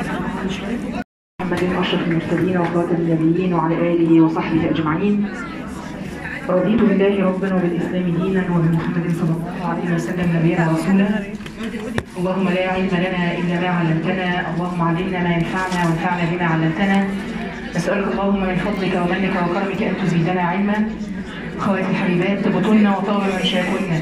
محمد أشرف المرسلين وخاتم النبيين وعلى آله وصحبه أجمعين. رضيت بالله ربا وبالإسلام دينا وبمحمد صلى الله عليه وسلم نبيا ورسولا. اللهم لا علم لنا إلا ما علمتنا، اللهم علمنا ما ينفعنا وانفعنا بما علمتنا. نسألك اللهم من فضلك ومنك وكرمك أن تزيدنا علما. أخواتي الحبيبات، طبتن وطاب منشاكن.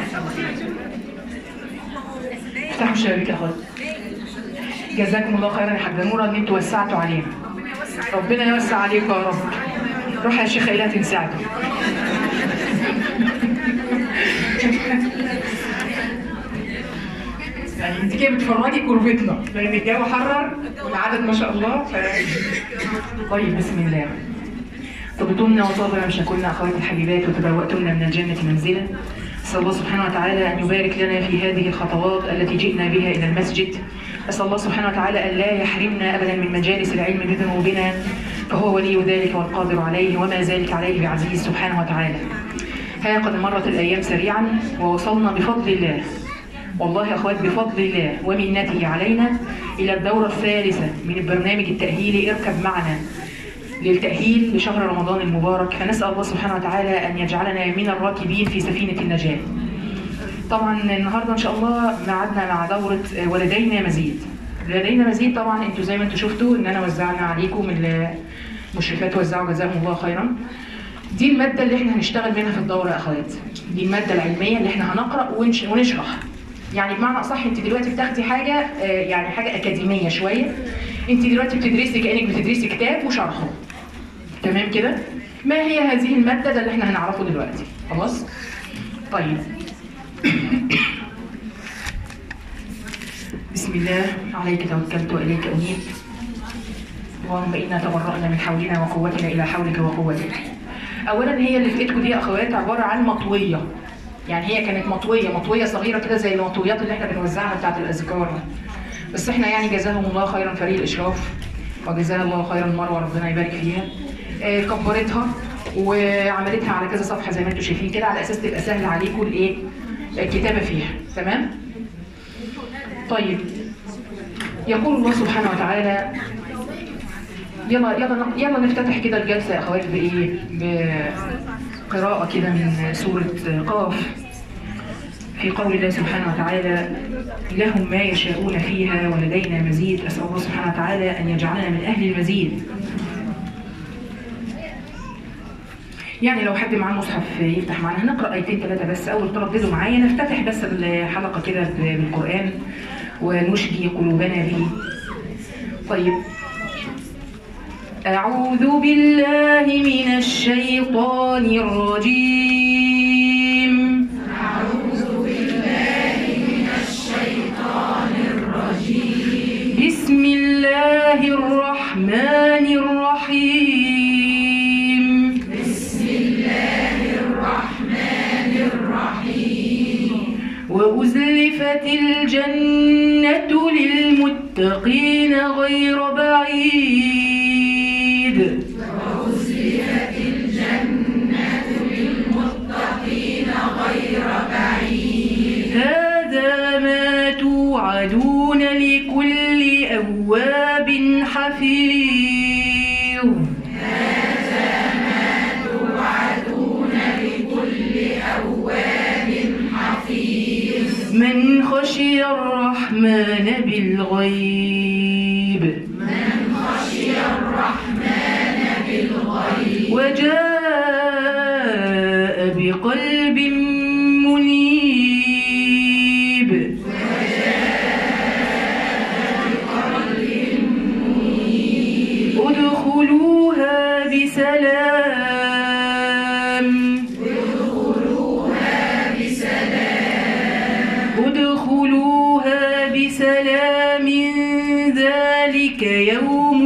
افتحوا الشبابيك يا أخواتي. جزاكم الله خيرا يا حاجة نورة ان انتوا وسعتوا علينا. ربنا يوسع عليكم يا رب. روح يا شيخة إله تنساعدوا. يعني انت كده بتفرجي كربتنا لان الجو حرر والعدد ما شاء الله طيب بسم الله. طبتن وطاب ممشاكن اخواتي الحبيبات وتبوأتن من الجنة منزلا. أسأل الله سبحانه وتعالى أن يبارك لنا في هذه الخطوات التي جئنا بها إلى المسجد. أسأل الله سبحانه وتعالى أن لا يحرمنا أبدا من مجالس العلم بذنوبنا، فهو ولي ذلك والقادر عليه وما ذلك عليه بعزيز سبحانه وتعالى. ها قد مرت الأيام سريعا ووصلنا بفضل الله، والله يا أخوات بفضل الله ومنته علينا إلى الدورة الثالثة من البرنامج التأهيلي اركب معنا للتأهيل لشهر رمضان المبارك. فنسأل الله سبحانه وتعالى أن يجعلنا من الراكبين في سفينة النجاة. طبعا النهارده إن شاء الله معادنا مع دورة ولدينا مزيد. لدينا مزيد طبعا انتوا زي ما انتوا شفتوا ان انا وزعنا عليكم، المشرفات وزعوا جزاهم الله خيرا. دي المادة اللي احنا هنشتغل منها في الدورة يا أخوات. دي المادة العلمية اللي احنا هنقرأ ونشرح. يعني بمعنى أصح انت دلوقتي بتاخدي حاجة يعني حاجة أكاديمية شوية. انت دلوقتي بتدرسي كأنك بتدرسي كتاب وشرحه. تمام كده؟ ما هي هذه المادة؟ ده اللي احنا هنعرفه دلوقتي. خلاص؟ طيب. بسم الله عليك توكلت وإليك أنيب. اللهم إنا تبرأنا من حولنا وقوتنا إلى حولك وقوتك. أولا هي اللي في إيدكم دي يا أخوات عبارة عن مطوية. يعني هي كانت مطوية صغيرة كده زي المطويات اللي احنا بنوزعها بتاعت الأذكار. بس احنا يعني جزاهم الله خيرا فريق الإشراف وجزاها الله خيرا مروة ربنا يبارك فيها. كبرتها وعملتها على كذا صفحة زي ما انتم شايفين كده على أساس تبقى سهل عليكم الإيه؟ الكتابة فيها. تمام؟ طيب. يقول الله سبحانه وتعالى يلا نفتتح كده الجلسة يا أخوات بإيه؟ بقراءة كده من سورة قاف في قول الله سبحانه وتعالى لهم ما يشاءون فيها ولدينا مزيد. أسأل الله سبحانه وتعالى أن يجعلنا من أهل المزيد. يعني لو حد معاه مصحف يفتح معانا هنقرأ آيتين ثلاثة بس أول ترددوا معايا نفتتح بس الحلقة كده بالقرآن ونشجي قلوبنا به. طيب. أعوذ بالله من الشيطان الرجيم. أعوذ بالله من الشيطان الرجيم. بسم الله الرحمن الرحيم. بسم الله الرحمن الرحيم. وأزلفت الجنة للمتقين غير بعيد. وأزلفت الجنة للمتقين غير بعيد. هذا ما توعدون لكل أواب حفيظ. هذا ما توعدون لكل أواب حفيظ. من خشي الرحمن بالغيب. من خشي الرحمن بالغيب. وجاء بقلب منيب. ادخلوها بسلام. ادخلوها بسلام ذلك يوم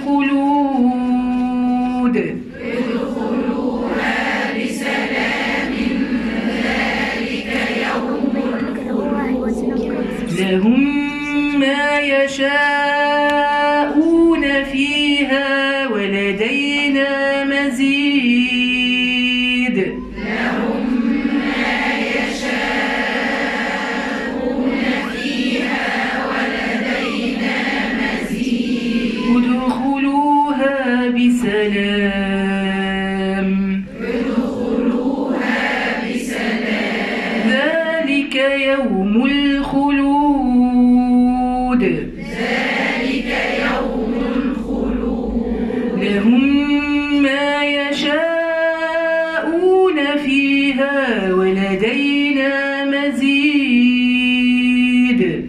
الخلود. ادخلوها بسلام ذلك يوم الخلود. لهم ما يشاءون فيها ولدينا مزيد. لهم ما يشاءون فيها ولدينا مزيد. لهم ما يشاءون فيها ولدينا مزيد.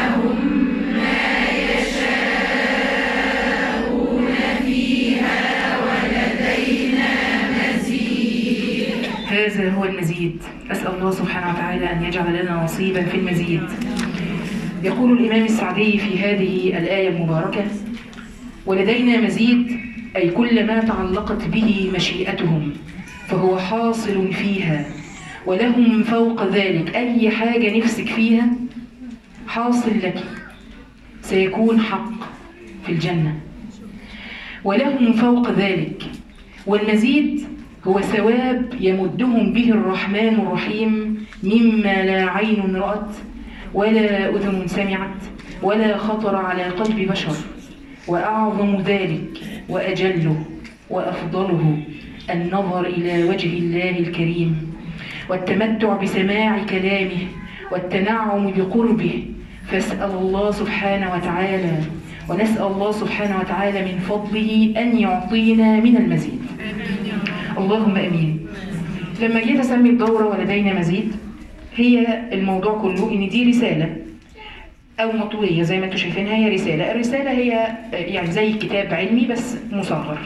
هذا هو المزيد. أسأل الله سبحانه وتعالى أن يجعل لنا نصيبا في المزيد. يقول الإمام السعدي في هذه الآية المباركة: ولدينا مزيد، أي كل ما تعلقت به مشيئتهم فهو حاصل فيها، ولهم فوق ذلك أي حاجة نفسك فيها حاصل لك، سيكون حق في الجنة. ولهم فوق ذلك، والمزيد هو ثواب يمدهم به الرحمن الرحيم مما لا عين رأت ولا أذن سمعت ولا خطر على قلب بشر. وأعظم ذلك وأجله وأفضله النظر إلى وجه الله الكريم والتمتع بسماع كلامه والتنعم بقربه. فاسأل الله سبحانه وتعالى ونسأل الله سبحانه وتعالى من فضله أن يعطينا من المزيد. اللهم أمين. لما جيت أسمي الدورة ولدينا مزيد، هي الموضوع كله إن دي رسالة أو مطوية زي ما انتم شايفينها. هي رسالة. الرسالة هي يعني زي كتاب علمي بس مصغر.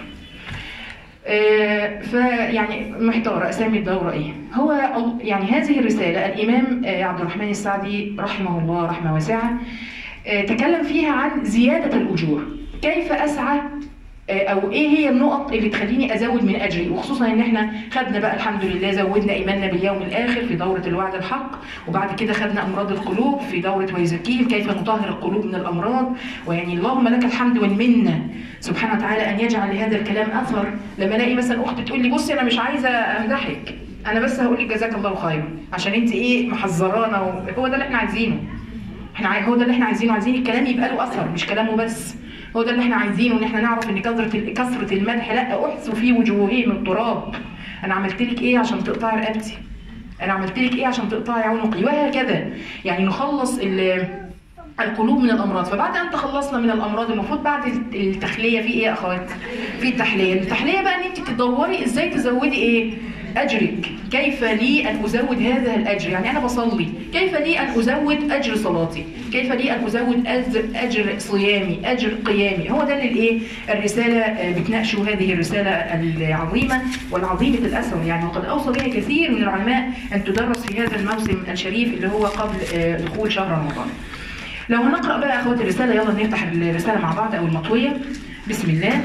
فيعني محتارة أسمي الدورة إيه؟ هو يعني هذه الرسالة الإمام عبد الرحمن السعدي رحمه الله رحمة واسعة تكلم فيها عن زيادة الأجور. كيف أسعى او ايه هي النقط اللي تخليني ازود من اجري، وخصوصا ان احنا خدنا بقى الحمد لله زودنا ايماننا باليوم الاخر في دوره الوعد الحق، وبعد كده خدنا امراض القلوب في دوره ويزكيهم كيف نطهر القلوب من الامراض. ويعني اللهم لك الحمد والمنه سبحانه وتعالى ان يجعل لهذا الكلام اثر. لما الاقي مثلا اخت تقول لي بصي انا مش عايزه امدحك، انا بس هقول لك جزاك الله خيرا عشان انت ايه محذرانا، هو ده اللي احنا عايزينه. هو ده اللي احنا عايزينه، عايزين الكلام يبقى له اثر مش كلامه بس. هو ده اللي احنا عايزينه، ان احنا نعرف ان كثرة المدح لا احثوا في وجوههم التراب. انا عملت لك ايه عشان تقطعي رقبتي؟ انا عملت لك ايه عشان تقطعي عنقي؟ وهكذا. يعني نخلص القلوب من الامراض. فبعد ان تخلصنا من الامراض المفروض بعد التخليه في ايه يا اخوات؟ في التحليه. التحليه بقى ان انت تدوري ازاي تزودي ايه؟ اجرك. كيف لي ان ازود هذا الاجر؟ يعني انا بصلي، كيف لي ان ازود اجر صلاتي؟ كيف لي ان ازود اجر صيامي، اجر قيامي؟ هو ده اللي الايه؟ الرساله بتناقشه، هذه الرساله العظيمه والعظيمه الاثر يعني، وقد اوصى بها كثير من العلماء ان تدرس في هذا الموسم الشريف اللي هو قبل دخول شهر رمضان. لو هنقرا بقى اخوات الرساله، يلا نفتح الرساله مع بعض او المطويه. بسم الله.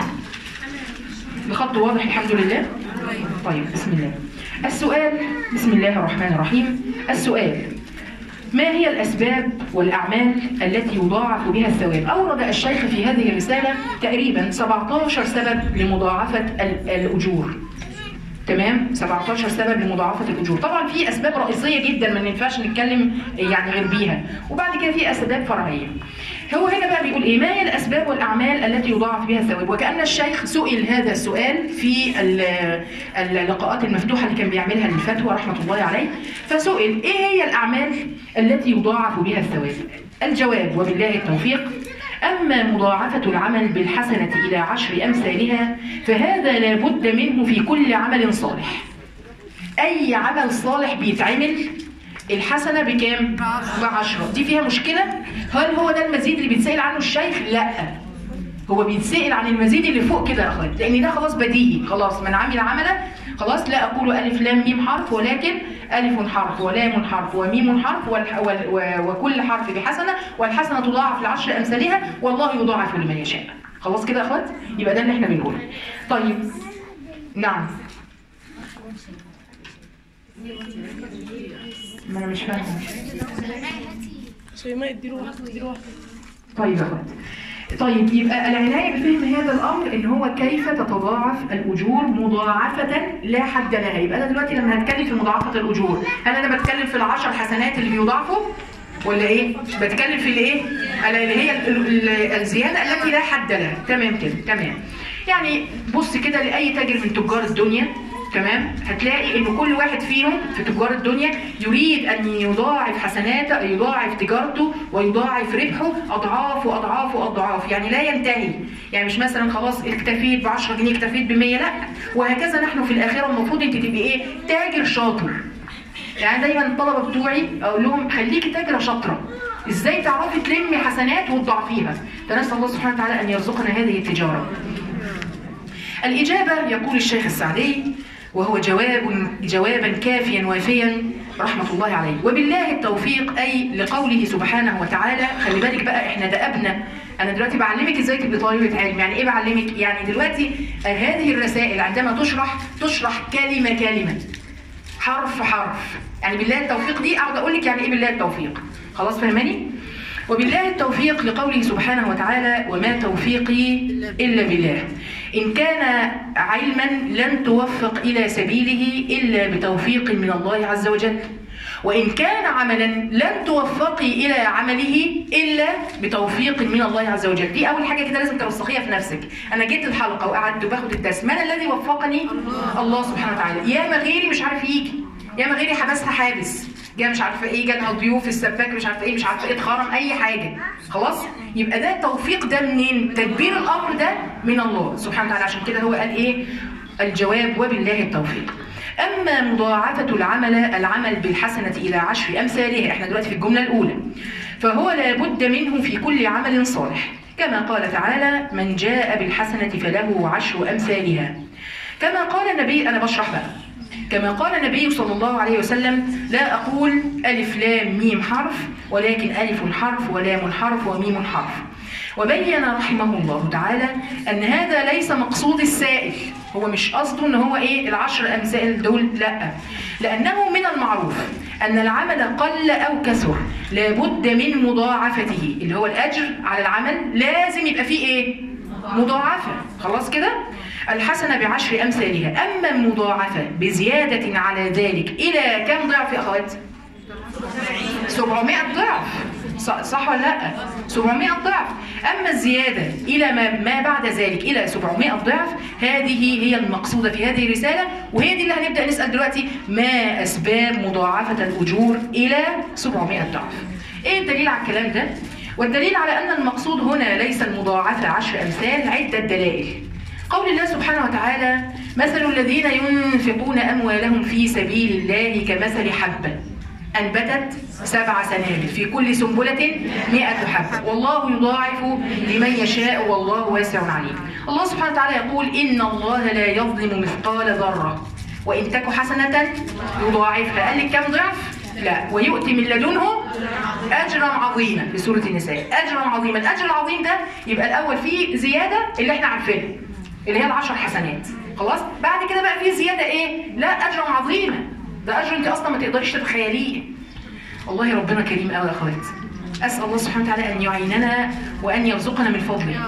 الخط واضح الحمد لله. طيب بسم الله. السؤال، بسم الله الرحمن الرحيم. السؤال: ما هي الأسباب والأعمال التي يضاعف بها الثواب؟ أورد الشيخ في هذه الرسالة تقريبا 17 سبب لمضاعفة الأجور. تمام؟ 17 سبب لمضاعفة الأجور. طبعا في أسباب رئيسية جدا ما ينفعش نتكلم يعني غير بيها، وبعد كده في أسباب فرعية. هو هنا بقى بيقول ايه؟ ما هي الاسباب والاعمال التي يضاعف بها الثواب؟ وكأن الشيخ سئل هذا السؤال في اللقاءات المفتوحه اللي كان بيعملها للفتوى رحمه الله عليه، فسئل ايه هي الاعمال التي يضاعف بها الثواب؟ الجواب وبالله التوفيق: اما مضاعفه العمل بالحسنه الى 10 امثالها فهذا لا بد منه في كل عمل صالح. اي عمل صالح بيتعمل الحسنة بكام؟ ب10. دي فيها مشكلة؟ هل هو ده المزيد اللي بيتسأل عنه الشيخ؟ لا، هو بيتسأل عن المزيد اللي فوق كده يا اخوات، لان ده خلاص بديهي. خلاص من عمل عملا، خلاص لا اقول الف لام ميم حرف، ولكن الف حرف ولام حرف وميم حرف وكل حرف بحسنة، والحسنة تضاعف ل10 امثالها والله يضاعف لمن يشاء. خلاص كده يا اخوات؟ يبقى ده اللي احنا بنقوله. طيب نعم. ما انا مش فاهمه. شيماء اديله واحده. طيب يا اخوات، طيب يبقى العنايه بفهم هذا الامر ان هو كيف تتضاعف الاجور مضاعفه لا حد لها. يبقى انا دلوقتي لما هتكلم في مضاعفه الاجور، هل انا بتكلم في ال10 حسنات اللي بيضاعفوا ولا ايه؟ بتكلم في الايه؟ اللي هي الزياده التي لا حد لها. تمام كده، تمام. يعني بص كده لاي تاجر من تجار الدنيا، تمام؟ هتلاقي ان كل واحد فيهم في تجار الدنيا يريد ان يضاعف حسناته، يضاعف تجارته ويضاعف ربحه اضعاف واضعاف واضعاف، يعني لا ينتهي. يعني مش مثلا خلاص اكتفيت ب 10 جنيه اكتفيت ب 100، لا، وهكذا نحن في الاخره المفروض انت تبقي ايه؟ تاجر شاطر. يعني دايما الطلبه بتوعي اقول لهم خليكي تاجره شاطره. ازاي تعرفي تلمي حسنات وتضاعفيها؟ فنسال الله سبحانه وتعالى ان يرزقنا هذه التجاره. الإجابة يقول الشيخ السعدي وهو جوابا كافيا وافيا رحمة الله عليه: وبالله التوفيق، أي لقوله سبحانه وتعالى. خلي بالك بقى، احنا دأبنا. أنا دلوقتي بعلمك إزاي تبقي طالبة علم. يعني إيه بعلمك؟ يعني دلوقتي هذه الرسائل عندما تشرح كلمة كلمة، حرف حرف. يعني بالله التوفيق دي أقعد أقول لك يعني إيه بالله التوفيق. خلاص فهماني؟ وبالله التوفيق لقوله سبحانه وتعالى: وما توفيقي إلا بالله. إن كان علما لن توفق إلى سبيله إلا بتوفيق من الله عز وجل، وإن كان عملا لن توفقي إلى عمله إلا بتوفيق من الله عز وجل. دي أول حاجة كده لازم ترسخيها في نفسك. أنا جيت الحلقة وقعدت باخد الدرس، من الذي وفقني؟ الله سبحانه وتعالى. يا ما غيري مش عارف يجي، يا ما غيري حبسها حابس، جا مش عارفه ايه، جالها ضيوف، السباك مش عارفه ايه، مش عارفه ايه، اتخرم، اي حاجه. خلاص؟ يبقى ده التوفيق ده منين؟ تدبير الامر ده من الله سبحانه وتعالى. عشان كده هو قال ايه؟ الجواب: وبالله التوفيق. اما مضاعفه العمل بالحسنه الى 10 امثالها، احنا دلوقتي في الجمله الاولى، فهو لابد منه في كل عمل صالح، كما قال تعالى: من جاء بالحسنه فله 10 امثالها. كما قال النبي، انا بشرح بقى، كما قال النبي صلى الله عليه وسلم: لا أقول ألف لام ميم حرف، ولكن ألف حرف ولام حرف وميم حرف. وبين رحمه الله تعالى أن هذا ليس مقصود السائل، هو مش قصده أن هو إيه ال10 أمثال دول، لا، لأنه من المعروف أن العمل قل أو كثر لابد من مضاعفته، اللي هو الأجر على العمل لازم يبقى فيه إيه؟ مضاعفة. خلاص كده؟ الحسنة ب10 أمثالها. أما المضاعفة بزيادة على ذلك إلى كم ضعف يا أخوات؟ 700 ضعف. صح ولا لا؟ 700 ضعف. أما الزيادة إلى ما بعد ذلك إلى 700 ضعف، هذه هي المقصودة في هذه الرسالة، وهي دي اللي هنبدأ نسأل دلوقتي: ما أسباب مضاعفة الأجور إلى 700 ضعف؟ إيه الدليل على الكلام ده؟ والدليل على أن المقصود هنا ليس المضاعفة 10 أمثال عدة دلائل. قول الله سبحانه وتعالى: مثل الذين ينفقون أموالهم في سبيل الله كمثل حبة أنبتت 7 سنابل في كل سنبلة 100 حبة والله يضاعف لمن يشاء والله واسع عليم. الله سبحانه وتعالى يقول: إن الله لا يظلم مثقال ذرة وإن تك حسنة يضاعفها. قال لك كم ضعف؟ لا، ويؤتي من لدنه أجرا عظيما في سورة النساء. أجرا عظيما. الأجر العظيم ده يبقى الأول فيه زيادة اللي احنا عارفينها اللي هي ال10 حسنات. خلاص؟ بعد كده بقى فيه زيادة ايه؟ لا، أجرا عظيما. ده أجر انت أصلا ما تقدريش تتخيليه. والله ربنا كريم قوي يا أخوات. أسأل الله سبحانه وتعالى أن يعيننا وأن يرزقنا من فضله.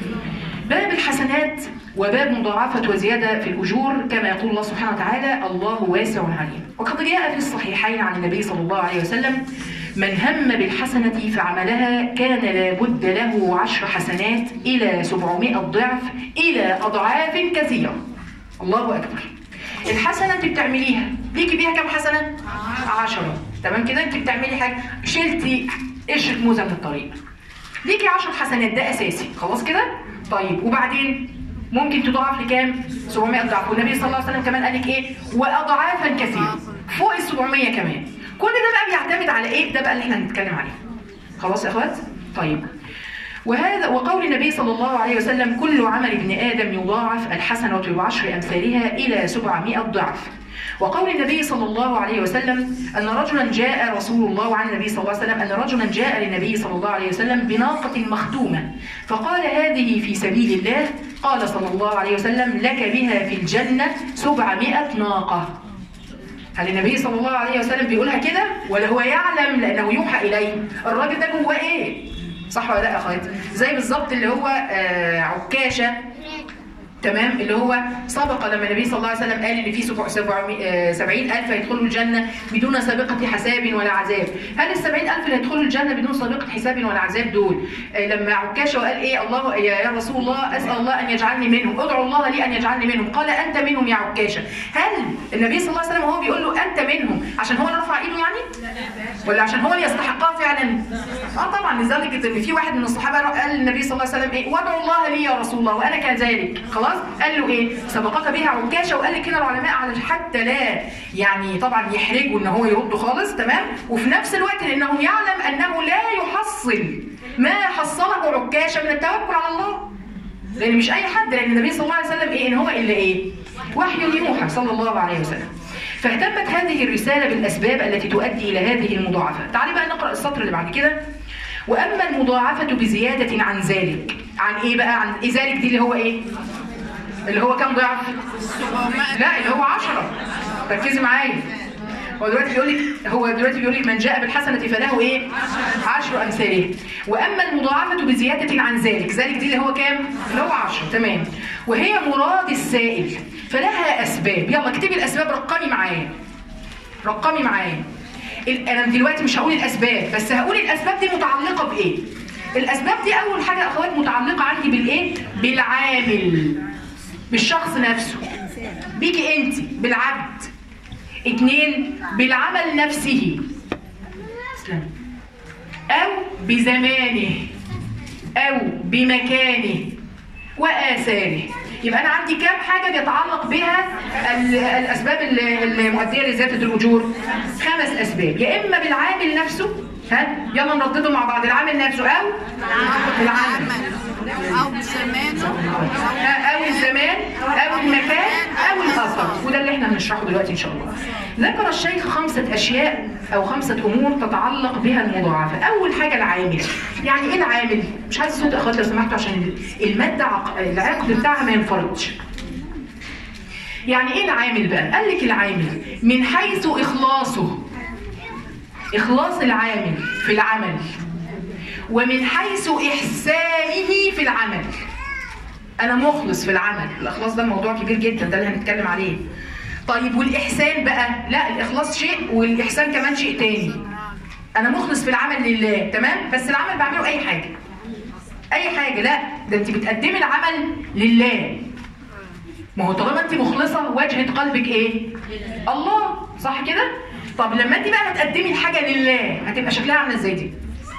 باب الحسنات وباب مضاعفة وزيادة في الأجور، كما يقول الله سبحانه وتعالى: الله واسع عليم. وقد جاء في الصحيحين عن النبي صلى الله عليه وسلم: من هم بالحسنة فعملها كان لابد له 10 حسنات إلى 700 ضعف إلى أضعاف كثيرة. الله أكبر. الحسنة أنت بتعمليها ليكي بيها كم حسنة؟ 10. تمام كده؟ أنت بتعملي حاجة، شلتي قشرة موزة من الطريق، ليكي 10 حسنات، ده أساسي. خلاص كده؟ طيب وبعدين ممكن تضاعف لكام؟ 700 ضعف. والنبي صلى الله عليه وسلم كمان قال لك ايه؟ واضعافا كثيره، فوق ال 700 كمان. كل ده بقى بيعتمد على ايه؟ ده بقى اللي احنا هنتكلم عليه. خلاص يا اخوات؟ طيب. وقول النبي صلى الله عليه وسلم: كل عمل ابن ادم يضاعف الحسنه ب10 امثالها الى 700 ضعف. وقول النبي صلى الله عليه وسلم أن رجلا جاء رسول الله عن النبي صلى الله عليه وسلم أن رجلا جاء للنبي صلى الله عليه وسلم بناقة مختومة فقال: هذه في سبيل الله. قال صلى الله عليه وسلم: لك بها في الجنة 700 ناقة. هل النبي صلى الله عليه وسلم بيقولها كده ولا هو يعلم لأنه يوحى إليه؟ الراجل ده جواه إيه؟ صح ولا لا يا أخواتي؟ زي بالظبط اللي هو عكاشة. تمام، اللي هو سبق لما النبي صلى الله عليه وسلم قال ان في 70,000 يدخلوا الجنه بدون سابقه حساب ولا عذاب. هل ال 70,000 اللي يدخلوا الجنه بدون سابقه حساب ولا عذاب دول لما عكاشه وقال ايه الله يا رسول الله اسال الله ان يجعلني منهم، ادعو الله لي ان يجعلني منهم، قال انت منهم يا عكاشه. هل النبي صلى الله عليه وسلم وهو بيقول له انت منهم عشان هو اللي رفع ايده يعني؟ ولا عشان هو اللي يستحقها فعلا؟ طبعا، لذلك ان في واحد من الصحابه قال للنبي صلى الله عليه وسلم ايه وادعو الله لي يا رسول الله وانا كذلك. خلاص قال له ايه سبقك بها عكاشه. وقال لك كده العلماء على حتى لا يعني طبعا يحرجوا ان هو يرد خالص، تمام، وفي نفس الوقت لانه يعلم انه لا يحصل ما حصله عكاشه من التوكل على الله، لان مش اي حد، لان النبي صلى الله عليه وسلم ايه ان هو الا ايه وحي يوحى صلى الله عليه وسلم. فاهتمت هذه الرساله بالاسباب التي تؤدي الى هذه المضاعفه. تعالي بقى نقرا السطر اللي بعد كده. واما المضاعفه بزياده عن ذلك، عن ايه بقى؟ عن ذلك دي اللي هو ايه؟ اللي هو كم ضعف؟ لا اللي هو 10. ركزي معايا. هو دلوقتي بيقول لك من جاء بالحسنه فله ايه؟ 10 امثالها. واما المضاعفه بزياده عن ذلك، ذلك دي اللي هو كام؟ اللي هو 10. تمام. وهي مراد السائل فلها اسباب. يلا اكتبي الاسباب، رقمي معايا. انا دلوقتي مش هقول الاسباب، بس هقول الاسباب دي متعلقه بايه. الاسباب دي اول حاجه اخوات متعلقه عندي بالايه؟ بالعامل، بالشخص نفسه، بيكي انت، بالعبد. 2 بالعمل نفسه او بزمانه او بمكانه واثاره. يبقى انا عندي كام حاجه بيتعلق بها الاسباب المؤديه لزياده الاجور؟ 5 اسباب. يا اما بالعامل نفسه، يلا نرددهم مع بعض. العامل نفسه او العمل او بزمانه او الزمان او المكان او الاثر، وده اللي احنا هنشرحه دلوقتي ان شاء الله. ذكر الشيخ 5 اشياء او 5 امور تتعلق بها المضاعفه. اول حاجه العامل. يعني ايه العامل؟ مش عايز صوت اخوات لو سمحتوا عشان الماده العقد بتاعها ما ينفرطش. يعني ايه العامل بقى؟ قال لك العامل من حيث اخلاص العامل في العمل، ومن حيث إحسانه في العمل. أنا مخلص في العمل. الإخلاص ده موضوع كبير جدا، ده اللي هنتكلم عليه. طيب والإحسان بقى؟ لا، الإخلاص شيء والإحسان كمان شيء تاني. أنا مخلص في العمل لله، تمام، بس العمل بعمله أي حاجة. لا، ده أنت بتقدمي العمل لله. ما هو طالما أنت مخلصة وجهة قلبك إيه؟ الله، صح كده؟ طب لما أنت بقى هتقدمي الحاجة لله هتبقى شكلها عاملة إزاي دي؟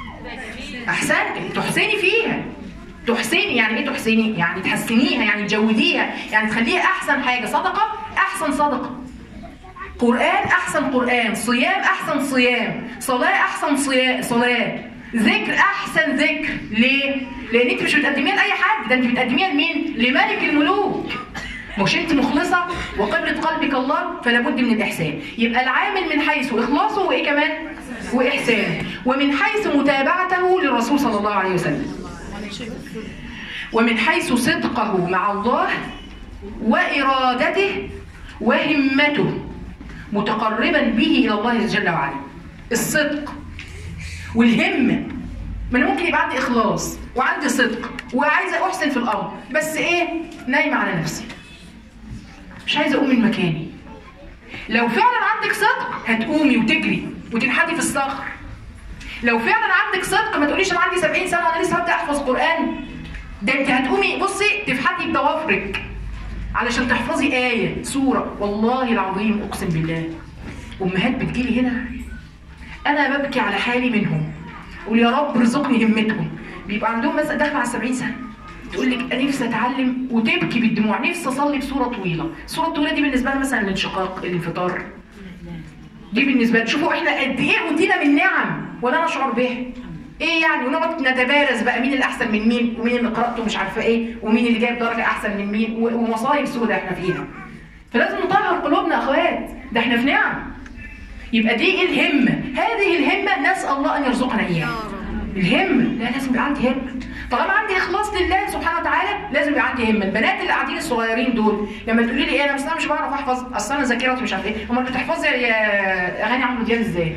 احسنتي، تحسني فيها. تحسني يعني ايه تحسني؟ يعني تحسنيها، يعني تجوديها، يعني تخليها احسن حاجه. صدقه احسن صدقه، قران احسن قران، صيام احسن صيام، صلاه احسن صلاه، ذكر احسن ذكر. ليه؟ لان انت مش بتقدميها لاي حد، ده انت بتقدميها لمين؟ لملك الملوك. مش انت مخلصه وقبلة قلبك الله، فلا بد من الاحسان. يبقى العامل من حيث اخلاصه وايه كمان؟ واحسانه، ومن حيث متابعته للرسول صلى الله عليه وسلم، ومن حيث صدقه مع الله وارادته وهمته متقربا به الى الله جل وعلا. الصدق والهمه. ما انا ممكن يبقى عندي اخلاص وعندي صدق وعايزه احسن في الامر، بس ايه؟ نايمه على نفسي، مش عايزه اقوم من مكاني. لو فعلا عندك صدق هتقومي وتجري وتنحدي في الصخر. لو فعلا عندك صدق ما تقوليش انا عندي 70 سنه وانا لسه هبدا احفظ قران. ده انت هتقومي بصي تفحتي بضوافرك علشان تحفظي ايه، سوره. والله العظيم اقسم بالله امهات بتجيلي هنا انا ببكي على حالي منهم، قول يا رب ارزقني همتهم. بيبقى عندهم مثلا داخله على 70 سنه تقول لك انا نفسي اتعلم وتبكي بالدموع، نفسي اصلي بصوره طويله. الصوره الطويله دي بالنسبه لنا مثلا الانشقاق، الانفطار، دي بالنسبه لنا. شوفوا احنا قد ايه اوتينا من نعم ولا نشعر بها. ايه يعني؟ ونقعد نتبارز بقى مين اللي احسن من مين، ومين اللي قراءته مش عارفه ايه، ومين اللي جايب درجه احسن من مين، ومصايب سودة احنا فيها. فلازم نطهر قلوبنا يا اخوات، ده احنا في نعم. يبقى دي الهمه. هذه الهمه نسال الله ان يرزقنا اياها. الهمه، لا لازم يبقى عندي همه. طالما عندي اخلاص لله سبحانه وتعالى لازم يبقى عندي همه. البنات اللي قاعدين الصغيرين دول لما تقولي لي ايه انا انا مش بعرف احفظ، اصل انا ذاكرتي مش عارفه ايه، امال بتحفظي اغاني عمرو دياب ازاي؟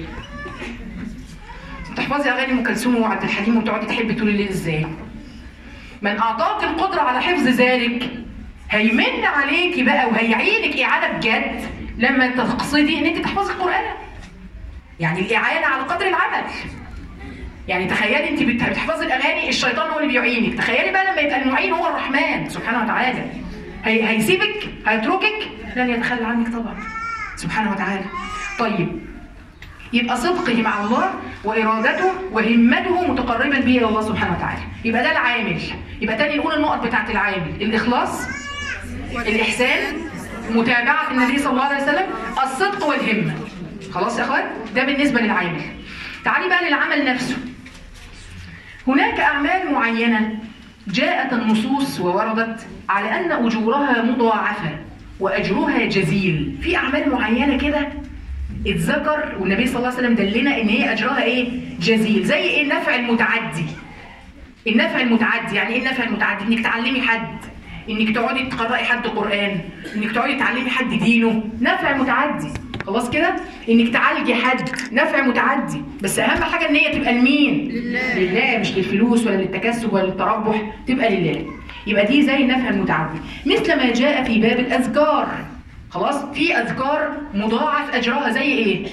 بتحفظي اغاني ام كلثوم وعبد الحليم وتقعدي تحبي طول الليل ازاي؟ من اعطاك القدره على حفظ ذلك هيمن عليكي بقى وهيعينك اعانه بجد لما تقصدي ان انت تحفظي القران. يعني الاعانه على قدر العمل. يعني تخيلي انت بتحفظي الاغاني، الشيطان هو اللي بيعينك، تخيلي بقى لما يبقى المعين هو الرحمن سبحانه وتعالى. هيسيبك؟ هيتركك؟ لن يتخلى عنك طبعا سبحانه وتعالى. طيب يبقى صدقه مع الله وارادته وهمته متقربا به الى الله سبحانه وتعالى، يبقى ده العامل. يبقى تاني نقول النقط بتاعت العامل: الاخلاص، الاحسان، متابعه النبي صلى الله عليه وسلم، الصدق والهمه. خلاص يا اخوان؟ ده بالنسبه للعامل. تعالي بقى للعمل نفسه. هناك اعمال معينه جاءت النصوص ووردت على ان اجورها مضاعفه واجرها جزيل. في اعمال معينه كده اتذكر والنبي صلى الله عليه وسلم دلنا ان هي اجرها ايه؟ جزيل. زي ايه؟ النفع المتعدي. النفع المتعدي يعني ايه النفع المتعدي؟ انك تعلمي حد، انك تقعدي تقرأي حد قرآن، انك تقعدي تعلمي حد دينه، نفع متعدي. خلاص كده؟ انك تعالجي حد، نفع متعدي. بس اهم حاجه ان هي تبقى لمين؟ لله، مش للفلوس ولا للتكسب ولا للتربح، تبقى لله. يبقى دي زي النفع المتعدي. مثل ما جاء في باب الاذكار. خلاص؟ في اذكار مضاعف اجرها زي ايه؟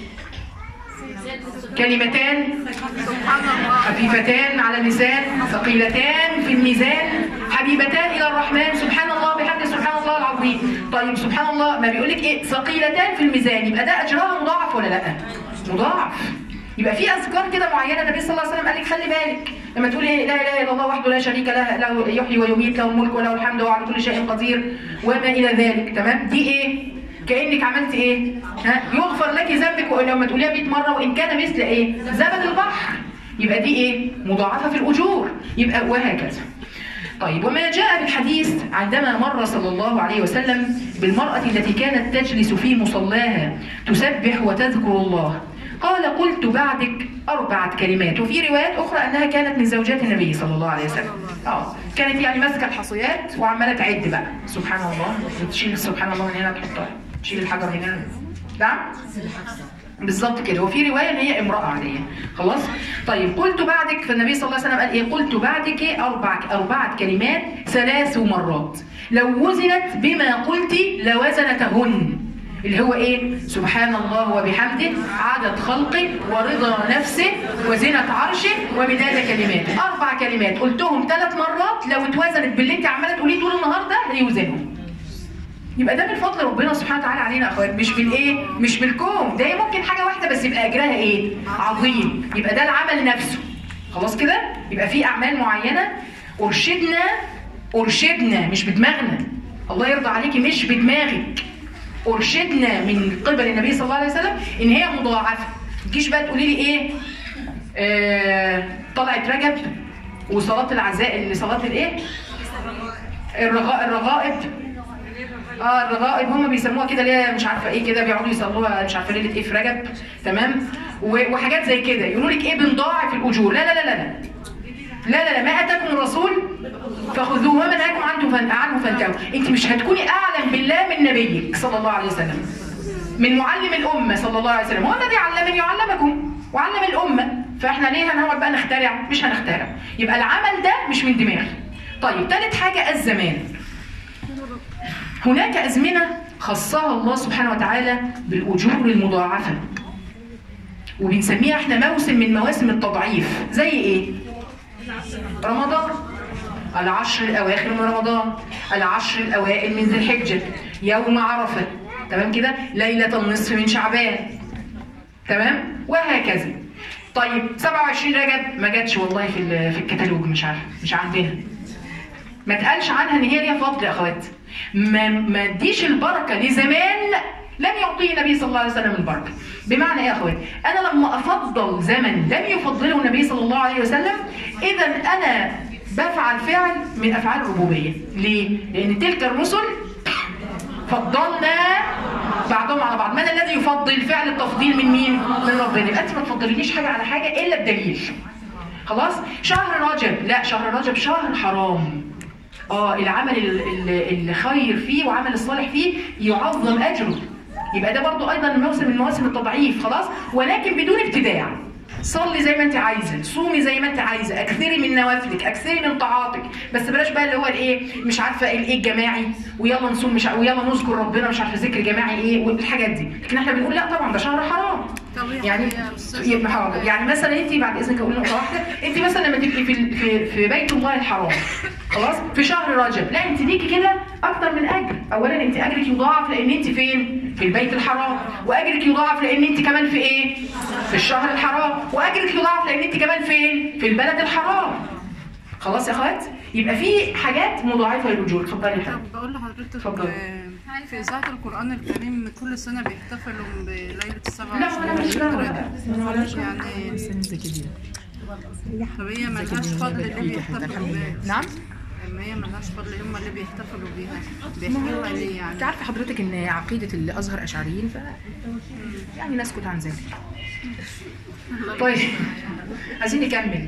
كلمتان خفيفتان على اللسان ثقيلتان في الميزان حبيبتان الى الرحمن سبحان الله بحمده سبحان الله العظيم. طيب سبحان الله ما بيقولك ايه؟ ثقيلتان في الميزان، يبقى ده اجرها مضاعف ولا لا؟ مضاعف. يبقى في اذكار كده معينه النبي صلى الله عليه وسلم قال لك خلي بالك لما تقولي ايه؟ لا اله الا الله وحده لا شريك له، له يحيي ويميت، له الملك وله الحمد وهو على كل شيء قدير وما الى ذلك. تمام؟ دي ايه؟ كأنك عملت ايه؟ يغفر لك ذنبك ولما تقوليها 100 مرة وإن كان مثل ايه؟ زبد البحر. يبقى دي ايه؟ مضاعفة في الأجور. يبقى وهكذا. طيب وما جاء بالحديث عندما مر صلى الله عليه وسلم بالمرأة التي كانت تجلس في مصلاها تسبح وتذكر الله، قال قلت بعدك 4 كلمات. وفي روايات أخرى أنها كانت من زوجات النبي صلى الله عليه وسلم. كانت يعني ماسكة الحصيات وعمالة تعد بقى سبحان الله، وتشيل سبحان الله من هنا تحطها، تشيل الحجر هنا. نعم؟ بالظبط كده. وفي روايه ان هي امراه عاديه. خلاص؟ طيب قلت بعدك، فالنبي صلى الله عليه وسلم قال ايه؟ قلت بعدك 4 كلمات 3 مرات، لو وزنت بما قلت لوزنتهن. اللي هو ايه؟ سبحان الله وبحمده عدد خلقه ورضا نفسه وزنة عرشه ومداد كلماته. 4 كلمات قلتهم 3 مرات، لو اتوزنت باللي انت عماله تقوليه طول النهار ده هيوزنهم. يبقى ده من فضل ربنا سبحانه وتعالى علينا يا اخوات، مش بالايه؟ مش بالكون، ده ممكن حاجه واحده بس يبقى اجرها ايه؟ عظيم. يبقى ده العمل نفسه. خلاص كده؟ يبقى في اعمال معينه ارشدنا مش بدماغنا. الله يرضى عليكي، مش بدماغك. ارشدنا من قبل النبي صلى الله عليه وسلم ان هي مضاعفه. ما تجيش بقى تقولي لي ايه؟ طلعت رجب وصلاه العزاء، صلاه الايه؟ الرغائب. الرغائب هم بيسموها كده، ليه مش عارفه ايه كده، بيقعدوا يصلوها مش عارفه ليله ايه في رجب. تمام؟ وحاجات زي كده يقولوا لك ايه؟ بنضاعف الاجور. لا لا لا لا لا لا لا، ما اتاكم الرسول فخذوه وما نهاكم عنه فانتهوا. انت مش هتكوني اعلم بالله من نبيك صلى الله عليه وسلم، من معلم الامه صلى الله عليه وسلم. هو الذي علمني وعلمكم وعلم الامه، فاحنا ليه هنقعد بقى نخترع؟ مش هنخترع. يبقى العمل ده مش من دماغي. طيب ثالث حاجه الزمان. هناك أزمنة خصها الله سبحانه وتعالى بالأجور المضاعفة، وبنسميها احنا موسم من مواسم التضعيف. زي ايه؟ رمضان، 10 الأواخر من رمضان، 10 الأوائل من ذي الحجة، يوم عرفة. تمام كده؟ ليلة النصف من شعبان. تمام؟ وهكذا. طيب 27 رجب ما جاتش والله في الكتالوج، مش عارف، مش عندنا. ما تقالش عنها ان هي ليها فضل يا اخوات. ما اديش البركه لزمان لم يعطيه النبي صلى الله عليه وسلم البركه. بمعنى ايه يا اخوات؟ انا لما افضل زمن لم يفضله النبي صلى الله عليه وسلم، اذا انا بفعل فعل من افعال الربوبيه. ليه؟ لان تلك الرسل فضلنا بعضهم على بعض. من الذي يفضل؟ فعل التفضيل من مين؟ من ربنا. يبقى انت ما تفضلينيش حاجه على حاجه الا بدليل. خلاص؟ شهر رجب، لا شهر رجب شهر حرام. العمل الخير فيه وعمل الصالح فيه يعظم اجره. يبقى ده برضو ايضا موسم من مواسم التضعيف. خلاص؟ ولكن بدون ابتداع. صلي زي ما انت عايزه، صومي زي ما انت عايزه، اكثري من نوافلك، اكثري من طاعاتك، بس بلاش بقى اللي هو الايه مش عارفه الايه الجماعي، ويلا نصوم ويلا نذكر ربنا مش عارفه ذكر جماعي ايه والحاجات دي. لكن احنا بنقول لا طبعا ده شهر حرام. يعني يبقى حرام. يعني مثلا انت بعد اذنك اقول نقطه واحده، انت مثلا لما تبقي في بيت الله الحرام خلاص في شهر رجب، لا انت ليكي كده اكتر من اجر. اولا انت اجرك يضاعف لان انت فين؟ في البيت الحرام، واجرك يضاعف لان انت كمان في ايه؟ في الشهر الحرام، واجرك يضاعف لان انت كمان فين؟ في البلد الحرام. خلاص يا اخوات؟ يبقى في حاجات مضاعفه للاجور. اتفضلي يا حبيبتي. بقول لحضرتك في إذاعة القرآن الكريم كل سنة بيحتفلوا بليلة السبع لا انا مش فاهمه يعني طب هي ملهاش فضل اللي بيحتفلوا بيها؟ نعم؟ هي ملهاش فضل هم اللي بيحتفلوا بيها بيحكوا ليه يعني؟ انت عارفه حضرتك ان عقيده الازهر اشعريين ف يعني نسكت عن ذلك. طيب عايزين نكمل.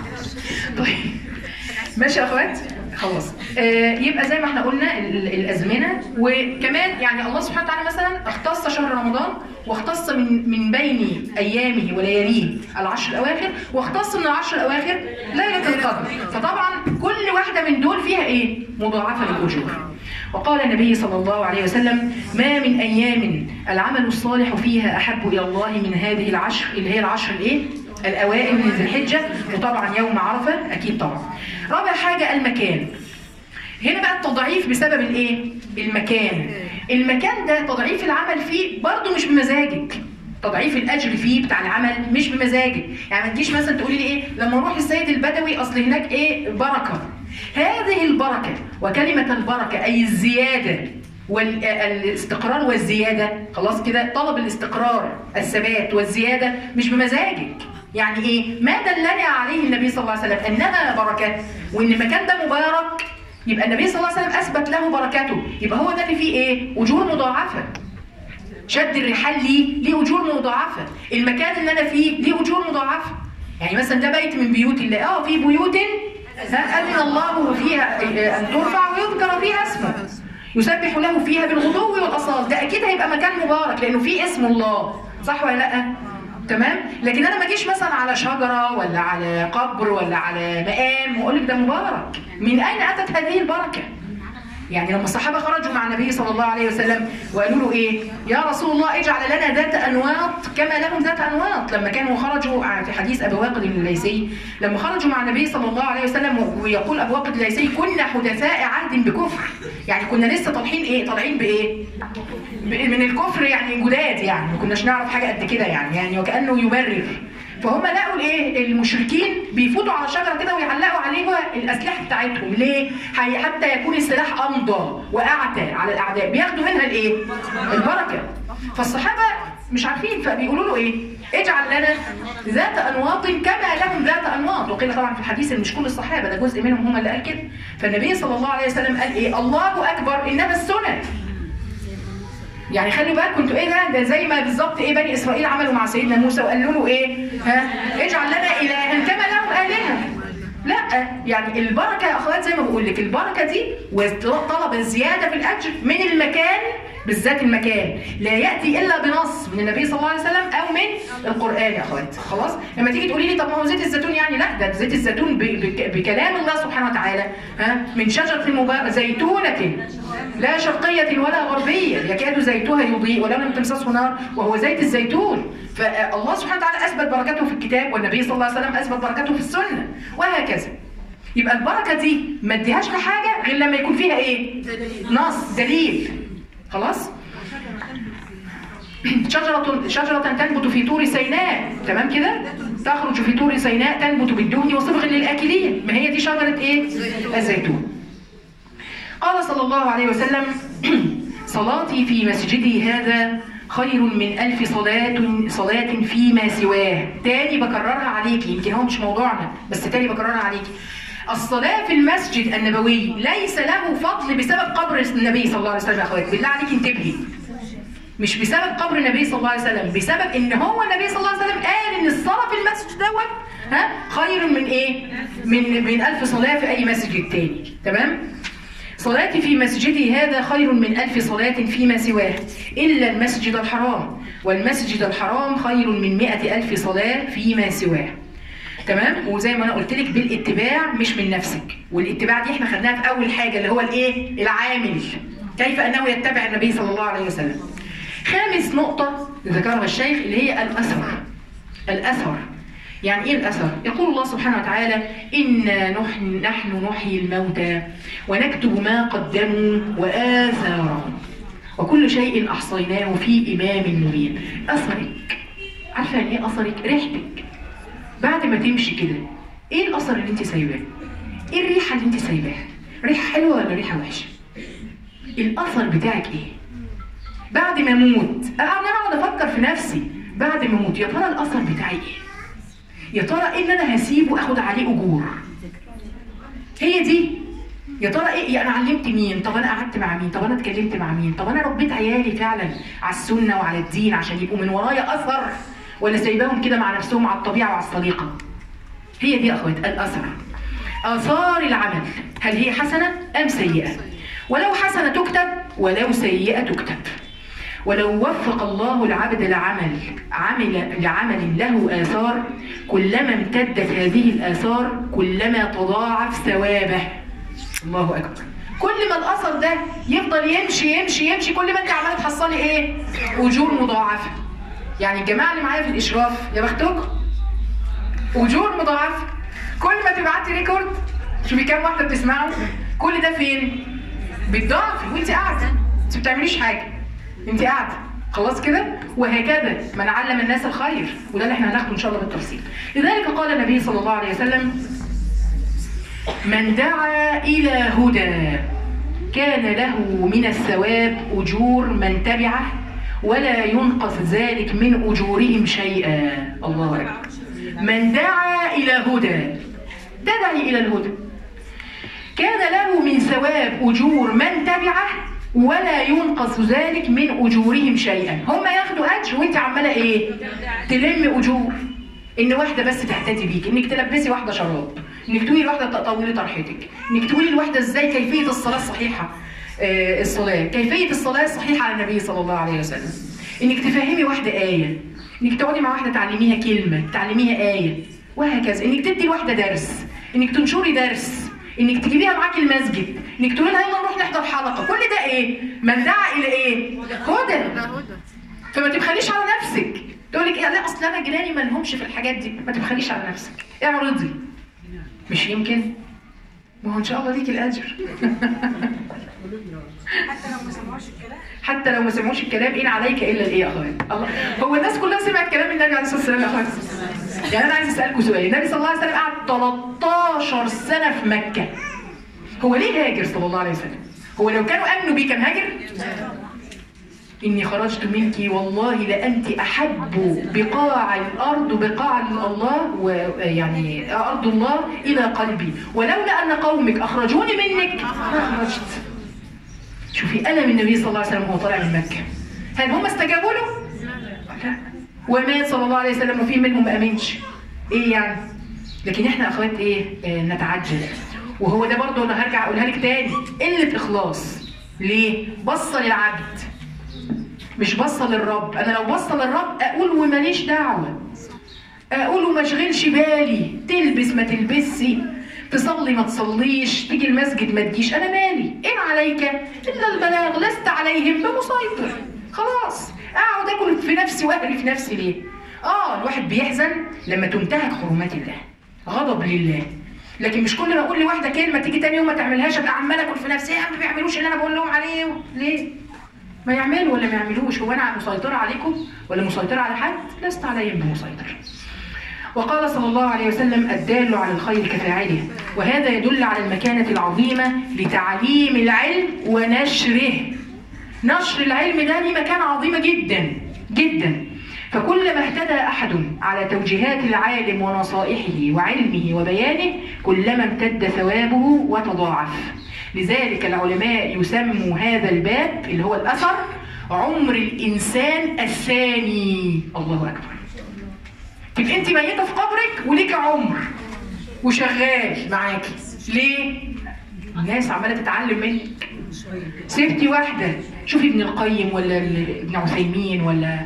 طيب ماشي يا اخوات خلاص. يبقى زي ما احنا قلنا الازمنه، وكمان يعني الله سبحانه وتعالى مثلا اختص شهر رمضان واختص من بين ايامه ولياليه العشر الاواخر، واختص من العشر الاواخر ليله القدر. فطبعا كل واحده من دول فيها ايه؟ مضاعفه للاجور. وقال النبي صلى الله عليه وسلم: ما من ايام العمل الصالح فيها احب الى الله من هذه العشر، اللي هي العشر الايه؟ الاوائل من ذي الحجه، وطبعا يوم عرفه اكيد طبعا. رابع حاجه المكان. هنا بقى التضعيف بسبب الايه؟ المكان. المكان ده تضعيف العمل فيه برضه مش بمزاجك. تضعيف الاجر فيه بتاع العمل مش بمزاجك. يعني ما تجيش مثلا تقولي لي ايه لما اروح السيد البدوي اصل هناك ايه؟ بركه. هذه البركه وكلمه البركه اي الزياده والاستقرار والزياده، خلاص كده طلب الاستقرار الثبات والزياده مش بمزاجك. يعني ايه؟ ما دلني عليه النبي صلى الله عليه وسلم انها بركه، وان المكان ده مبارك، يبقى النبي صلى الله عليه وسلم اثبت له بركته، يبقى هو ده اللي فيه ايه؟ اجور مضاعفه. شد الرحال ليه اجور مضاعفه، المكان اللي انا فيه ليه اجور مضاعفه. يعني مثلا ده بيت من بيوت الله، في بيوت اذن الله فيها ان ترفع ويذكر فيها اسمه يسبح له فيها بالغدو والاصال. ده اكيد هيبقى مكان مبارك لانه فيه اسم الله، صح ولا لا؟ تمام؟ لكن انا ما اجيش مثلا على شجره ولا على قبر ولا على مقام واقول لك ده مبارك. من اين اتت هذه البركه؟ يعني لما الصحابه خرجوا مع النبي صلى الله عليه وسلم وقالوا له ايه؟ يا رسول الله اجعل لنا ذات انواط كما لهم ذات انواط. لما كانوا خرجوا في حديث ابي واقد الليثي، لما خرجوا مع النبي صلى الله عليه وسلم، ويقول ابو واقد الليثي: كنا حدثاء عهد بكفر. يعني كنا لسه طالعين ايه؟ طالعين بايه؟ من الكفر، يعني جداد، يعني ما كناش نعرف حاجه قد كده، يعني وكانه يبرر. فهم لقوا الايه؟ المشركين بيفوتوا على شجره كده ويعلقوا عليها الاسلحه بتاعتهم. ليه؟ حتى يكون السلاح امضى واعتى على الاعداء، بياخدوا منها الايه؟ البركه. فالصحابه مش عارفين، فبيقولوا له ايه؟ اجعل لنا ذات انواط كما لهم ذات انواط. وقيل طبعا في الحديث ان مش كل الصحابه، ده جزء منهم هم اللي قال كده. فالنبي صلى الله عليه وسلم قال ايه؟ الله اكبر انها السنن. يعني خلوا بالكم انتوا ايه ده زي ما بالظبط ايه بني اسرائيل عملوا مع سيدنا موسى وقالوا له ايه؟ اجعل لنا الها كما لهم الهه. لا، يعني البركه يا اخوات زي ما بقول لك، البركه دي وطلب الزياده في الاجر من المكان، بالذات المكان لا ياتي الا بنص من النبي صلى الله عليه وسلم او من القران يا اخوات. خلاص؟ لما تيجي تقولي لي طب ما هو زيت الزيتون، يعني لا، ده زيت الزيتون بكلام الله سبحانه وتعالى، من شجره مباركه زيتونه لا شرقيه ولا غربيه يكاد زيتها يضيء ولو لم تمسسه نار، وهو زيت الزيتون. فالله سبحانه وتعالى اثبت بركته في الكتاب، والنبي صلى الله عليه وسلم اثبت بركته في السنه، وهكذا. يبقى البركه دي ما اديهاش لحاجه غير لما يكون فيها ايه؟ نص، دليل. خلاص؟ شجرة تنبت في طور سيناء، تمام كده؟ تخرج في طور سيناء تنبت بالدهن وصبغ للآكلين. ما هي دي شجرة ايه؟ الزيتون. قال صلى الله عليه وسلم: صلاتي في مسجدي هذا خير من 1000 صلاة فيما سواه. تاني بكررها عليكي، يمكن هو مش موضوعنا بس تاني بكررها عليكي. الصلاة في المسجد النبوي ليس له فضل بسبب قبر النبي صلى الله عليه وسلم يا اخوات، بالله عليك انتبهي. مش بسبب قبر النبي صلى الله عليه وسلم، بسبب ان هو النبي صلى الله عليه وسلم قال ان الصلاة في المسجد دوت خير من ايه؟ من 1000 صلاة في اي مسجد تاني، تمام؟ صلاتي في مسجدي هذا خير من 1000 صلاة فيما سواه إلا المسجد الحرام. والمسجد الحرام خير من 100,000 صلاة فيما سواه. تمام؟ وزي ما انا قلت لك بالاتباع مش من نفسك، والاتباع دي احنا خدناها في اول حاجه اللي هو الايه؟ العامل، كيف انه يتبع النبي صلى الله عليه وسلم. خامس نقطه ذكرها الشيخ اللي هي الاثر. الاثر يعني ايه الاثر؟ يقول الله سبحانه وتعالى: انا نحن نحيي الموتى ونكتب ما قدموا واثارهم وكل شيء احصيناه في امام مبين. اثرك، عارفه يعني ايه اثرك؟ ريحتك بعد ما تمشي كده، ايه الاثر اللي انت سايباه؟ ايه الريحه اللي انت سايباها؟ ريحه حلوه ولا ريحه وحشه؟ الاثر بتاعك ايه؟ بعد ما اموت انا اقعد افكر في نفسي بعد ما اموت، يا ترى الاثر بتاعي ايه؟ يا ترى ايه اللي انا هسيبه اخد عليه اجور؟ هي دي. يا ترى ايه؟ انا علمت مين؟ طب انا قعدت مع مين؟ طب انا اتكلمت مع مين؟ طب انا ربيت عيالي فعلا على السنه وعلى الدين عشان يبقوا من ورايا اثر، ولا سايباهم كده مع نفسهم على الطبيعه وعلى السليقه؟ هي دي يا اخوات الاثر. اثار العمل هل هي حسنه ام سيئه؟ ولو حسنه تكتب ولو سيئه تكتب. ولو وفق الله العبد لعمل له آثار، كلما امتدت هذه الآثار كلما تضاعف ثوابه. الله أكبر. كل ما الأثر ده يفضل يمشي يمشي يمشي، كل ما انت عماله تحصلي ايه؟ أجور مضاعفة. يعني الجماعة اللي معايا في الإشراف يا بختكم، أجور مضاعفة. كل ما تبعتي ريكورد شوفي كام واحدة بتسمعه، كل ده فين؟ بيتضاعف وانت قاعدة، انت ما بتعمليش حاجة، انت قاعده خلاص كده. وهكذا من علم الناس الخير، وده اللي احنا هناخده ان شاء الله بالتفصيل. لذلك قال النبي صلى الله عليه وسلم: من دعا الى هدى كان له من الثواب اجور من تبعه ولا ينقص ذلك من اجورهم شيئا. الله اكبر. من دعا الى هدى، تدعي الى الهدى، كان له من ثواب اجور من تبعه ولا ينقص ذلك من اجورهم شيئا. هم ياخدوا اجر وانت عماله ايه؟ تلم اجور. ان واحده بس تهتدي بيك، انك تلبسي واحده شراب، انك تقولي لواحده تطولي طرحتك، انك تقولي لواحده ازاي كيفيه الصلاه الصحيحه، كيفيه الصلاه الصحيحه على النبي صلى الله عليه وسلم، انك تفهمي واحده ايه، انك تقعدي مع واحده تعلميها كلمه، تعلميها ايه، وهكذا. انك تدي لواحده درس، انك تنشري درس، انك تجيبيها معاكي المسجد، انك تقولي لها يلا نروح نحضر حلقه. كل ده ايه؟ من دعا الى ايه؟ هدى. فما تبخليش على نفسك تقول لك لا اصل انا جيراني ما لهمش في الحاجات دي. ما تبخليش على نفسك، اعرضي. مش يمكن؟ ما هو ان شاء الله ليكي الاجر. حتى لو ما سمعوش الكلام ان عليك الا الايه يا اخوات. الله، هو الناس كلها سمعت كلام النبي عليه الصلاه والسلام يا اخوات؟ يعني انا عايز اسالكم سؤال. النبي صلى الله عليه وسلم قعد 13 سنه في مكه. هو ليه هاجر صلى الله عليه وسلم؟ هو لو كانوا امنوا بيه كان هاجر؟ اني خرجت منك والله لانت احب بقاع الارض، بقاع الله ويعني ارض الله الى قلبي، ولولا ان قومك اخرجوني منك ما خرجت. شوفي ألم النبي صلى الله عليه وسلم وهو طالع من مكة. هل هم استجابوا له؟ لا. ومات صلى الله عليه وسلم وفي منهم ما امنش. ايه يعني؟ لكن احنا اخوات ايه؟ نتعجل. وهو ده برضه انا هرجع اقولها لك تاني، قلة اخلاص. ليه؟ بصة للعبد مش بصة للرب. انا لو بصة للرب اقول وماليش دعوة، اقول وما اشغلش بالي، تلبس ما تلبسي، تصلي ما تصليش، تيجي المسجد ما تجيش، انا مالي، ان عليك الا البلاغ لست عليهم بمسيطر. خلاص اقعد اكل في نفسي واهري في نفسي ليه؟ الواحد بيحزن لما تنتهك حرمات الله، غضب لله. لكن مش كل ما اقول لواحده كلمه تيجي تاني يوم ما تعملهاش ابقى عماله اكل في نفسي، ما بيعملوش اللي انا بقول لهم عليه. ليه؟ ما يعملوا ولا ما يعملوش، هو انا مسيطره عليكم ولا مسيطره على حد؟ لست عليهم بمسيطر. وقال صلى الله عليه وسلم: الدال على الخير كفاعله. وهذا يدل على المكانة العظيمة لتعليم العلم ونشره. نشر العلم ده ليه مكانة عظيمة جدا جدا. فكلما اهتدى أحد على توجيهات العالم ونصائحه وعلمه وبيانه كلما امتد ثوابه وتضاعف. لذلك العلماء يسموا هذا الباب اللي هو الأثر عمر الإنسان الثاني. الله أكبر. تبقى انت ميته في قبرك وليك عمر وشغال معاكي. ليه؟ الناس عماله تتعلم منك. سبتي واحده، شوفي ابن القيم ولا ابن عثيمين ولا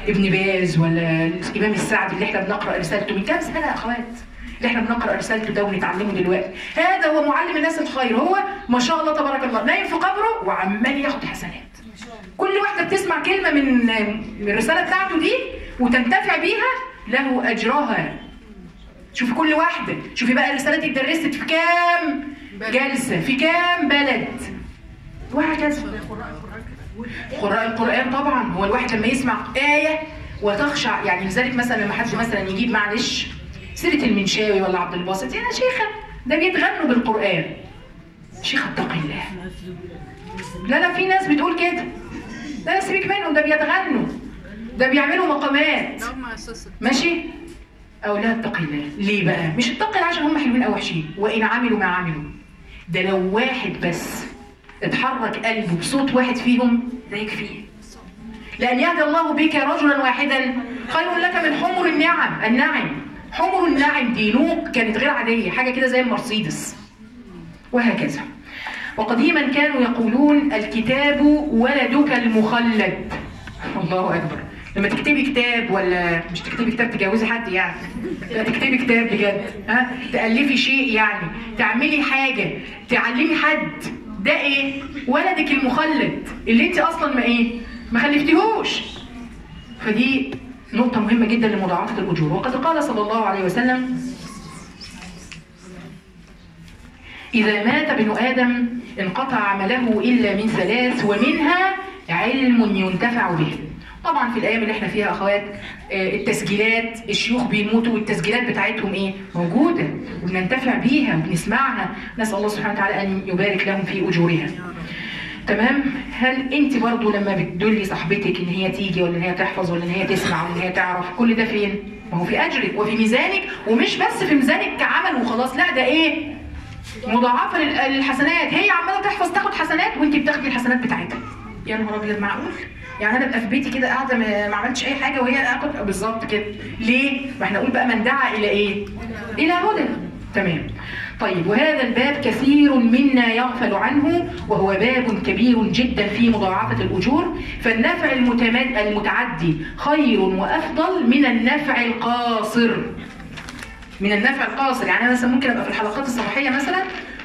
ابن باز ولا الامام السعدي اللي احنا بنقرا رسالته من كام سنه يا اخوات، اللي احنا بنقرا رسالته ده ونتعلمه دلوقتي. هذا هو معلم الناس الخير، هو ما شاء الله تبارك الله نايم في قبره وعمال ياخد حسنات. كل واحده بتسمع كلمه من الرساله بتاعته دي وتنتفع بيها له اجرها. شوفي كل واحده، شوفي بقى الرسالات دي اتدرست في كام جلسه، في كام بلد، وهكذا. قراء القرآن طبعا، هو الواحد لما يسمع آية وتخشع، يعني لذلك مثلا لما حد مثلا يجيب معلش سيرة المنشاوي ولا عبد الباسط، يا شيخة ده بيتغنوا بالقرآن. شيخة اتقي الله. لا في ناس بتقول كده، لا سيبك منهم، ده بيتغنوا، ده بيعملوا مقامات ماشي. أو لا اتقي الله. ليه بقى؟ مش اتقي عشان هم حلوين أو وحشين، وإن عملوا ما عملوا. ده لو واحد بس اتحرك قلبه بصوت واحد فيهم ده يكفيه. لأن يهدي الله بك رجلا واحدا خير لك من حمر النعم. حمر النعم دي نوق كانت غير عادية، حاجة كده زي المرسيدس. وهكذا. وقديما كانوا يقولون الكتاب ولدك المخلد. الله أكبر. لما تكتبي كتاب، ولا مش تكتبي كتاب تجوزي حد يعني، لا تكتبي كتاب بجد، تألفي شيء يعني، تعملي حاجة، تعلمي حد، ده ايه؟ ولدك المخلد اللي انت اصلا ما خلفتيهوش. فدي نقطة مهمة جدا لمضاعفة الأجور. وقد قال صلى الله عليه وسلم: إذا مات ابن آدم انقطع عمله إلا من ثلاث، ومنها علم ينتفع به. طبعا في الأيام اللي احنا فيها أخوات التسجيلات، الشيوخ بيموتوا والتسجيلات بتاعتهم موجودة وبننتفع بيها وبنسمعها. نسأل الله سبحانه وتعالى أن يبارك لهم في أجورها. تمام؟ هل انت برضو لما بتدلي صاحبتك ان هي تيجي، ولا ان هي تحفظ، ولا ان هي تسمع، ولا ان هي تعرف، كل ده فين؟ ما هو في اجرك وفي ميزانك، ومش بس في ميزانك كعمل وخلاص، لا ده مضاعفه للحسنات. هي عماله تحفظ تاخد حسنات وانت بتاخدي الحسنات بتاعتها. يا نهار ابيض، معقول؟ يعني انا ابقى في بيتي كده قاعده ما عملتش اي حاجه وهي اخد بالظبط كده. ليه؟ ما احنا نقول بقى من دعا الى الى هدى. تمام. طيب، وهذا الباب كثير منا يغفل عنه، وهو باب كبير جدا في مضاعفة الأجور. فالنفع المتعدي خير وأفضل من النفع القاصر. يعني مثلا ممكن أبقى في الحلقات الصباحية مثلا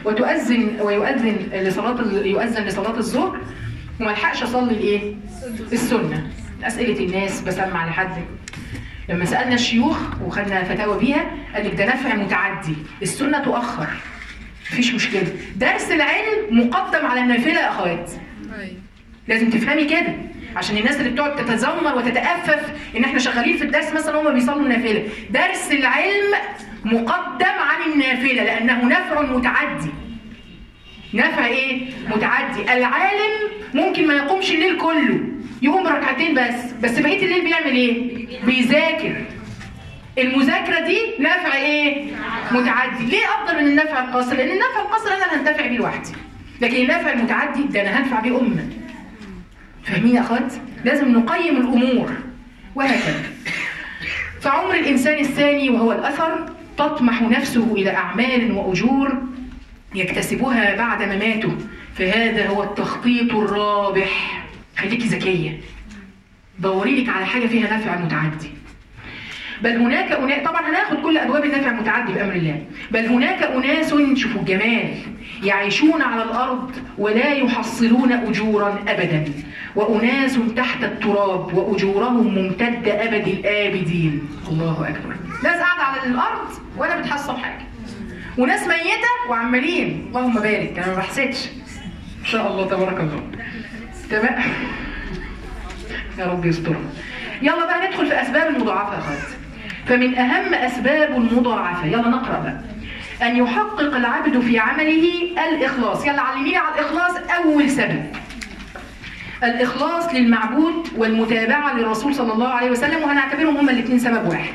يؤذن لصلاة الظهر وما الحقش أصلي السنة. أسئلة الناس بسمع لحد. لما سألنا الشيوخ وخدنا فتاوى بيها، قال لك ده نفع متعدي، السنة تؤخر، مفيش مشكلة. درس العلم مقدم على النافلة يا أخوات. لازم تفهمي كده، عشان الناس اللي بتقعد تتذمر وتتأفف إن إحنا شغالين في الدرس مثلا هما بيصلوا النافلة. درس العلم مقدم عن النافلة لأنه نفع متعدي. نفع متعدي. العالم ممكن ما يقومش الليل كله، يقوم ركعتين بس بقية الليل بيعمل بيذاكر. المذاكرة دي نفع متعدي. ليه أفضل من النفع القاصر؟ لأن النفع القاصر أنا هنتفع بيه لوحدي، لكن النفع المتعدي ده أنا هنفع بيه أمة. فاهمين يا أخوات؟ لازم نقيم الأمور. وهكذا. فعمر الإنسان الثاني وهو الأثر تطمح نفسه إلى أعمال وأجور يكتسبها بعد مماته، فهذا هو التخطيط الرابح. خليكي ذكية، دوري لك على حاجة فيها نفع متعدي. بل هناك طبعا هناخد كل أبواب النفع المتعدي بأمر الله. بل هناك أناس، شوفوا الجمال، يعيشون على الأرض ولا يحصلون أجورا أبدا، وأناس تحت التراب وأجورهم ممتدة أبد الآبدين. الله أكبر. ناس قاعدة على الأرض ولا بتحصل حاجة، وناس ميتة وعمالين اللهم بارك، أنا ما بحسدش إن شاء الله تبارك الله. تمام. يا رب يسترنا. يلا بقى ندخل في أسباب المضاعفة يا أخوات. فمن أهم أسباب المضاعفة، يلا نقرأ بقى. أن يحقق العبد في عمله الإخلاص. يلا علميني على الإخلاص. أول سبب الإخلاص للمعبود والمتابعة للرسول صلى الله عليه وسلم، وهنعتبرهم هما الاثنين سبب واحد.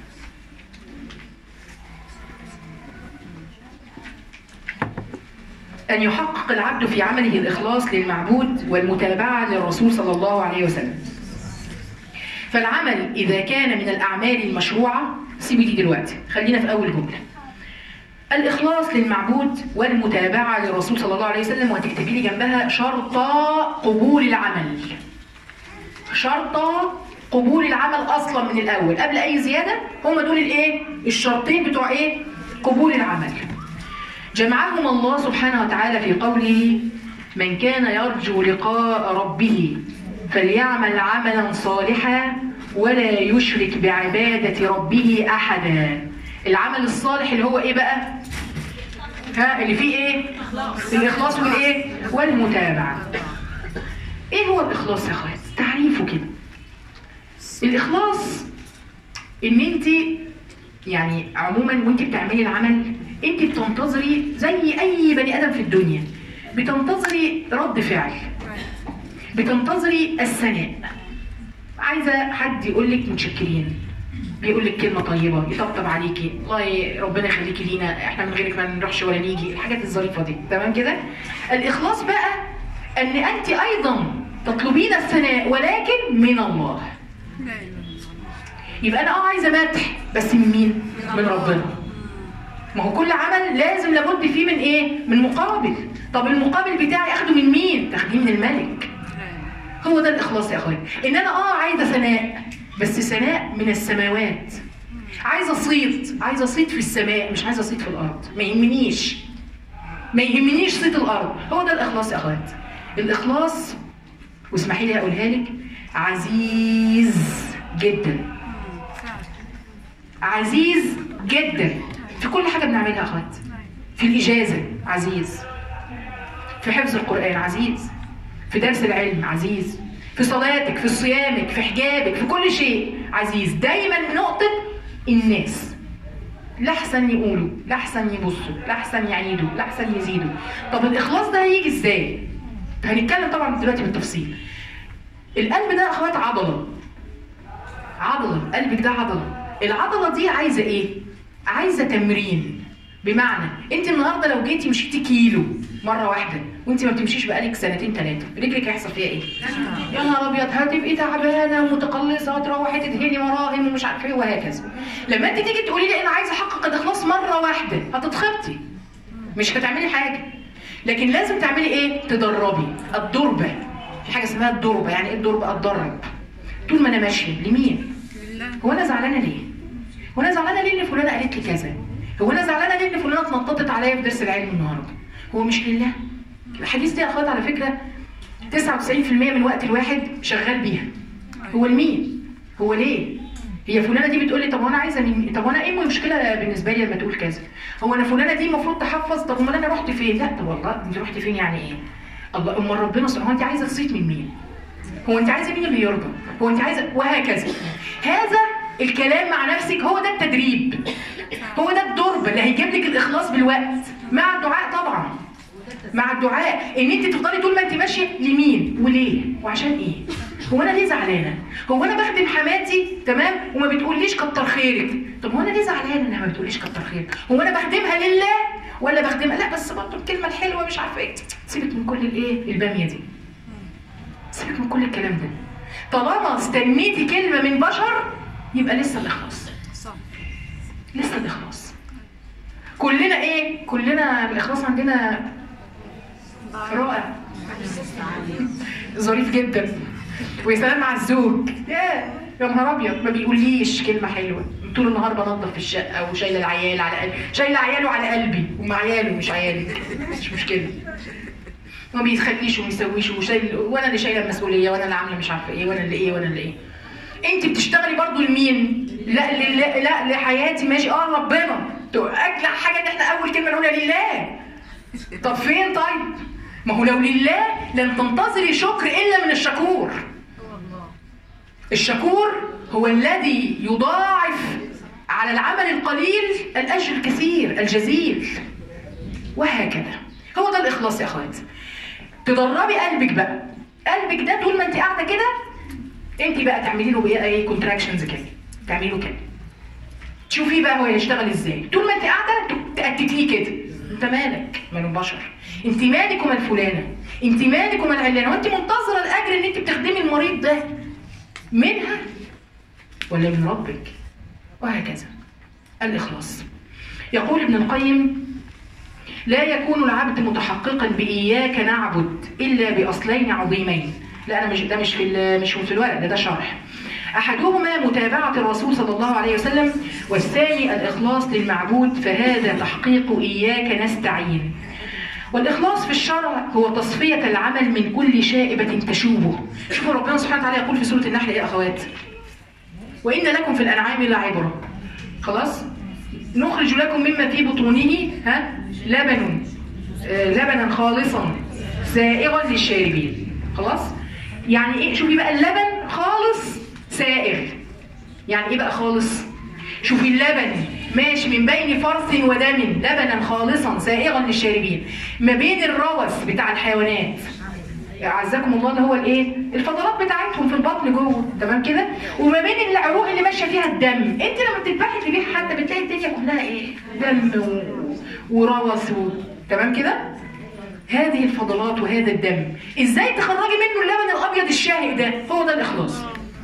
أن يحقق العبد في عمله الإخلاص للمعبود والمتابعة للرسول صلى الله عليه وسلم. فالعمل إذا كان من الأعمال المشروعة، سيبي دي دلوقتي، خلينا في أول جملة. الإخلاص للمعبود والمتابعة للرسول صلى الله عليه وسلم، وهتكتبي لي جنبها شرط قبول العمل. شرط قبول العمل اصلا من الاول قبل اي زياده، هم دول الايه؟ الشرطين بتوع ايه؟ قبول العمل. جمعهم الله سبحانه وتعالى في قوله: من كان يرجو لقاء ربه فليعمل عملا صالحا ولا يشرك بعبادة ربه أحدا. العمل الصالح اللي هو ايه بقى؟ اللي فيه ايه؟ الإخلاص والايه؟ والمتابعة. ايه هو الإخلاص يا اخوات؟ تعريفه كده. الإخلاص ان انت يعني عموما وانت بتعملي العمل انت بتنتظري زي اي بني ادم في الدنيا، بتنتظري رد فعل، بتنتظري الثناء. عايزه حد يقول لك متشكرين، بيقول لك كلمه طيبه، يطبطب عليكي، والله ربنا يخليكي لينا، احنا من غيرك ما نروحش ولا نيجي، الحاجات الظريفه دي. تمام كده؟ الاخلاص بقى ان انت ايضا تطلبين الثناء ولكن من الله. يبقى انا عايزه مدح بس من مين؟ من ربنا. ما هو كل عمل لازم لابد فيه من ايه؟ من مقابل. طب المقابل بتاعي اخده من مين؟ تاخديه من الملك. هو ده الاخلاص يا اخويا، ان انا عايزه ثناء بس ثناء من السماوات. عايزه صيت في السماء، مش عايزه صيت في الارض. ما يهمنيش صيت الارض. هو ده الاخلاص يا اخوات. الاخلاص واسمحي لي اقولها لك عزيز جدا، عزيز جدا في كل حاجه بنعملها يا اخوات. في الاجازه عزيز، في حفظ القران عزيز، في درس العلم عزيز، في صلاتك، في صيامك، في حجابك، في كل شيء عزيز. دايما نقطه الناس، لا احسن يقولوا، لا احسن يبصوا، لا احسن يعيدوا، لا احسن يزيدوا. طب الاخلاص ده هيجي ازاي؟ هنتكلم طبعا دلوقتي بالتفصيل. القلب ده يا اخوات عضله، قلبك ده عضله. العضله دي عايزه ايه؟ عايزه تمرين. بمعنى انت النهارده لو جيتي مشيتي كيلو مره واحده وانت ما بتمشيش بقالك سنتين ثلاثه، رجلك هيحصل فيها ايه؟ يا نهار ابيض، هتبقي تعبانه ومتقلصه، هتروحي تدهني مراهم ومش عارفه ايه وهكذا. لما انت تيجي تقولي لي انا عايزه احقق الاخلاص مره واحده، هتتخبطي، مش هتعملي حاجه. لكن لازم تعملي ايه؟ تدربي. الضربه، في حاجه اسمها الضربه. يعني ايه الضربه؟ اتدرب طول ما انا ماشيه. لمين؟ هو انا زعلانه ليه؟ هو انا زعلانه ليه ان فلانه قالت لي كذا؟ هو انا زعلانه ليه ان فلانه اتنططت عليا في درس العلم النهارده؟ هو مش لله؟ الحديث دي يا اخوات على فكره 99% من وقت الواحد شغال بيها. هو لمين؟ هو ليه؟ هي فلانه دي بتقول لي طب وانا عايزه مين؟ طب وانا ايه المشكله بالنسبه لي لما تقول كذا؟ هو انا فلانه دي المفروض تحفظ، طب امال انا رحت فين؟ لا طب والله انت رحت فين يعني ايه؟ الله، امال ربنا سبحانه، هو انت عايزه تصيت من مين؟ هو انت عايزه مين اللي يرضى؟ هو انت عايزه، وهكذا. هذا الكلام مع نفسك هو ده التدريب، هو ده الضرب اللي هيجيب لك الاخلاص بالوقت، مع الدعاء طبعا. مع الدعاء ان انت تفضلي طول ما انت ماشيه لمين وليه وعشان ايه. هو انا ليه زعلانه؟ هو انا بخدم حماتي تمام وما بتقوليش كتر خيرك. طب هو انا ليه زعلانه انها ما بتقوليش كتر خيرك؟ هو انا بخدمها لله ولا بخدمها لا بس برضه الكلمه الحلوه مش عارفه ايه؟ سيبك من كل الايه الباميه دي، سيبك من كل الكلام ده. طالما استنيتي كلمه من بشر يبقى لسه الاخلاص، لسه الاخلاص. كلنا ايه؟ كلنا الاخلاص عندنا رائع ظريف جدا. ويا سلام مع الزوج، يا نهار ابيض، ما بيقوليش كلمه حلوه، طول النهار بنظف في الشقه وشايله العيال على قلبي، شايله عياله على قلبي، ومع عياله مش عيالي، مش مشكله. ما بيخليش وما يسويش وانا اللي شايله المسؤوليه، وانا اللي عامله مش عارفه ايه، وانا اللي ايه وانا اللي ايه. انت بتشتغلي برضو لمين؟ لا لحياتي ماشي، ربنا. اجلع حاجه ان احنا اول كلمه نقولها لله. طب فين طيب؟ ما هو لو لله لن تنتظري شكر الا من الشكور. الشكور هو الذي يضاعف على العمل القليل الاجر الكثير الجزيل، وهكذا. هو ده الاخلاص يا اخواتي. تدربي قلبك بقى، قلبك ده طول ما انت قاعده كده انت بقى تعملي له ايه كونتراكشنز كده، تعملي له كده، تشوفيه بقى هو هيشتغل ازاي. طول ما انت قاعده تأتتيه كده، انت مالك من البشر؟ انت مالك ومال فلانه؟ انت مالك ومال علانه؟ وانت منتظره الاجر ان انت بتخدمي المريض ده منها ولا من ربك؟ وهكذا. الاخلاص. يقول ابن القيم: لا يكون العبد متحققا بإياك نعبد إلا بأصلين عظيمين. لا أنا مش، ده مش في الورق، ده شرح. أحدهما متابعة الرسول صلى الله عليه وسلم، والثاني الإخلاص للمعبود، فهذا تحقيق إياك نستعين. والإخلاص في الشرع هو تصفية العمل من كل شائبة تشوبه. شوفوا ربنا سبحانه وتعالى يقول في سورة النحل يا أخوات: وإن لكم في الأنعام لعبرة. خلاص؟ نخرج لكم مما في بطونه لبنا خالصا سائغا للشاربين. خلاص؟ يعني ايه؟ شوفي بقى اللبن خالص سائغ. يعني ايه بقى خالص؟ شوفي اللبن ماشي من بين فرث ودم لبنا خالصا سائغا للشاربين، ما بين الروث بتاع الحيوانات اعزكم الله اللي هو الايه؟ الفضلات بتاعتهم في البطن جوه، تمام كده؟ وما بين العروق اللي ماشيه فيها الدم. انت لما بتذبحي ذبيحه حتى بتلاقي الدنيا كلها ايه؟ دم وروث تمام كده؟ هذه الفضلات وهذا الدم ازاي تخرجي منه اللبن الابيض الشاهق ده؟ هو ده الاخلاص.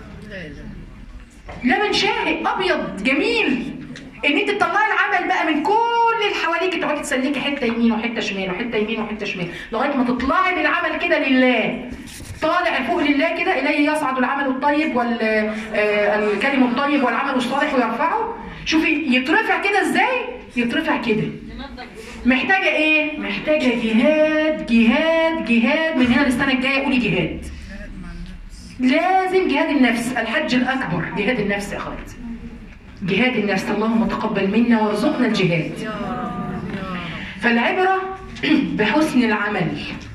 لبن شاهق ابيض جميل، ان انت تطلعي العمل بقى من كل اللي حواليك، تقعدي تسلكي حته يمين وحته شمال وحته يمين وحته شمال لغايه ما تطلعي بالعمل كده لله، طالع فوق لله كده. اليه يصعد العمل الطيب والكلم الطيب والعمل الصالح ويرفعه. شوفي يترفع كده ازاي؟ يترفع كده. محتاجه ايه؟ محتاجه جهاد جهاد جهاد. من هنا للسنه الجايه قولي جهاد. لازم جهاد النفس، الحج الاكبر جهاد النفس يا اخوات. جهاد النفس. اللهم تقبل منا وارزقنا الجهاد. فالعبرة بحسن العمل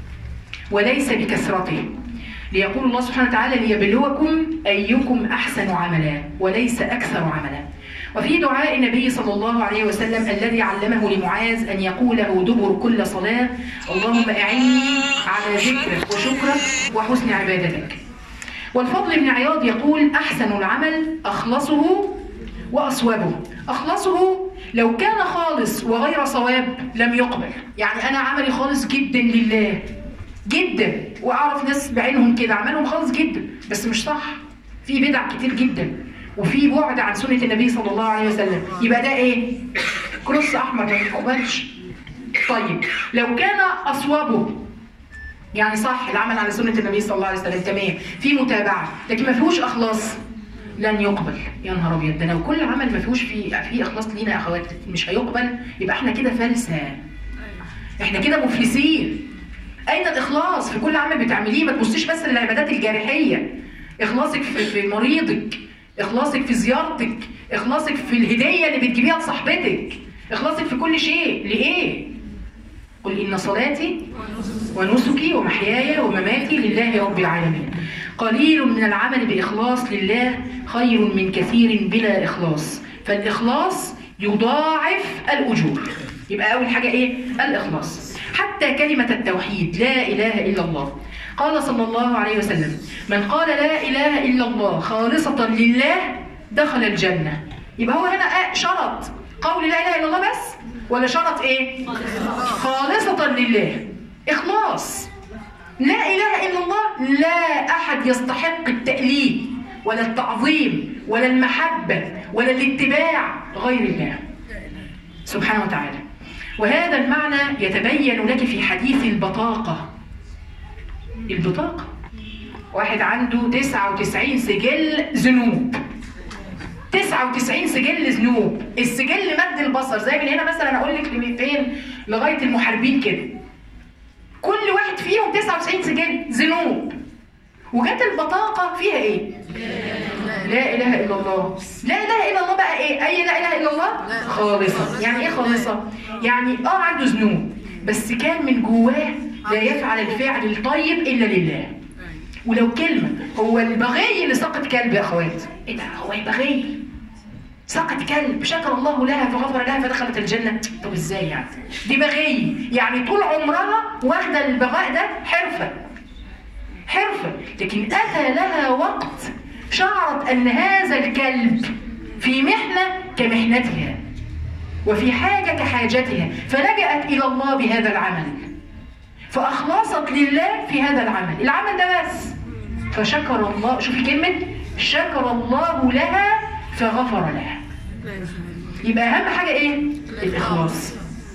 وليس بكثرته، ليقول الله سبحانه وتعالى: ليبلوكم أيكم أحسن عملا وليس أكثر عملا. وفي دعاء النبي صلى الله عليه وسلم الذي علمه لمعاذ أن يقوله دبر كل صلاة: اللهم أعني على ذكرك وشكرك وحسن عبادتك. والفضل بن عياض يقول: أحسن العمل أخلصه وأصوبه. أخلصه لو كان خالص وغير صواب لم يقبل. يعني أنا عملي خالص جدا لله جدا، وأعرف ناس بعينهم كده عملهم خالص جدا بس مش صح، في بدع كتير جدا وفي بعد عن سنة النبي صلى الله عليه وسلم، يبقى ده إيه؟ كروس أحمر ما يقبلش. طيب لو كان أصوبه يعني صح العمل على سنة النبي صلى الله عليه وسلم تمام، في متابعة، لكن ما فيهوش إخلاص لن يقبل. يا نهار ابيض، ده لو كل عمل ما فيهوش فيه اخلاص لينا يا اخوات مش هيقبل، يبقى احنا كده فلسه، احنا كده مفلسين. اين الاخلاص في كل عمل بتعمليه؟ ما تبصيش بس للعبادات الجارحيه، اخلاصك في مريضك، اخلاصك في زيارتك، اخلاصك في الهديه اللي بتجيبيها لصاحبتك، اخلاصك في كل شيء. لايه؟ قل ان صلاتي ونسكي ومحياي ومماتي لله رب العالمين. قليل من العمل بإخلاص لله خير من كثير بلا إخلاص، فالإخلاص يضاعف الأجور. يبقى أول حاجة إيه؟ الإخلاص. حتى كلمة التوحيد لا إله إلا الله، قال صلى الله عليه وسلم: من قال لا إله إلا الله خالصة لله دخل الجنة. يبقى هو هنا شرط قول لا إله إلا الله بس، ولا شرط إيه؟ خالصة لله، إخلاص. لا إله إلا الله لا أحد يستحق التأليه ولا التعظيم ولا المحبة ولا الاتباع غير الله سبحانه وتعالى. وهذا المعنى يتبين لك في حديث البطاقة. البطاقة واحد عنده 99 سجل ذنوب، 99 سجل ذنوب. السجل مد البصر زي من هنا مثلا أقول لك فين لغاية المحاربين كده، كل واحد فيهم 99 سجل ذنوب. وجت البطاقة فيها ايه؟ لا اله الا الله. لا اله الا الله بقى ايه؟ اي لا اله الا الله خالصة. يعني ايه خالصة؟ يعني عنده ذنوب بس كان من جواه لا يفعل الفعل الطيب الا لله. ولو كلمة، هو البغي اللي سقط كلب يا اخوات، ايه ده؟ هو البغي سقط كلب شكر الله لها فغفر لها فدخلت الجنة. طب ازاي يعني؟ دي بغي، يعني طول عمرها واخده البغاء ده حرفة، لكن أتى لها وقت شعرت أن هذا الكلب في محنة كمحنتها وفي حاجة كحاجتها، فلجأت إلى الله بهذا العمل، فأخلصت لله في هذا العمل ده بس، فشكر الله. شوفي كلمة شكر الله لها فغفر لها. يبقى أهم حاجة إيه؟ الإخلاص.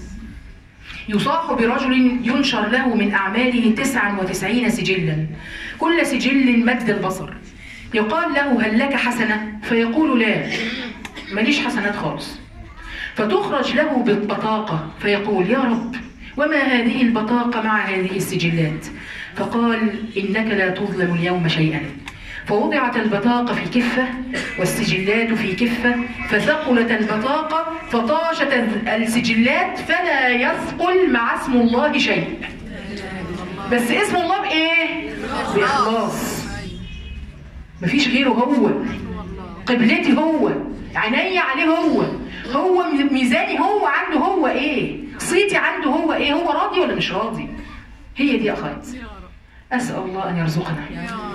يصاح برجل ينشر له من أعماله 99 سجلا، كل سجل مد البصر، يقال له هل لك حسنة؟ فيقول لا، ماليش حسنات خالص. فتخرج له بالبطاقة فيقول يا رب وما هذه البطاقة مع هذه السجلات؟ فقال إنك لا تظلم اليوم شيئا. فوضعت البطاقة في كفة والسجلات في كفة، فثقلت البطاقة فطاشت السجلات فلا يثقل مع اسم الله شيء. بس اسم الله بإيه؟ بإخلاص. مفيش غيره، هو قبلتي، هو عيني عليه، هو ميزاني، هو عنده هو ايه، صيتي عنده هو ايه، هو راضي ولا مش راضي؟ هي دي اخوات. اسال الله ان يرزقنا.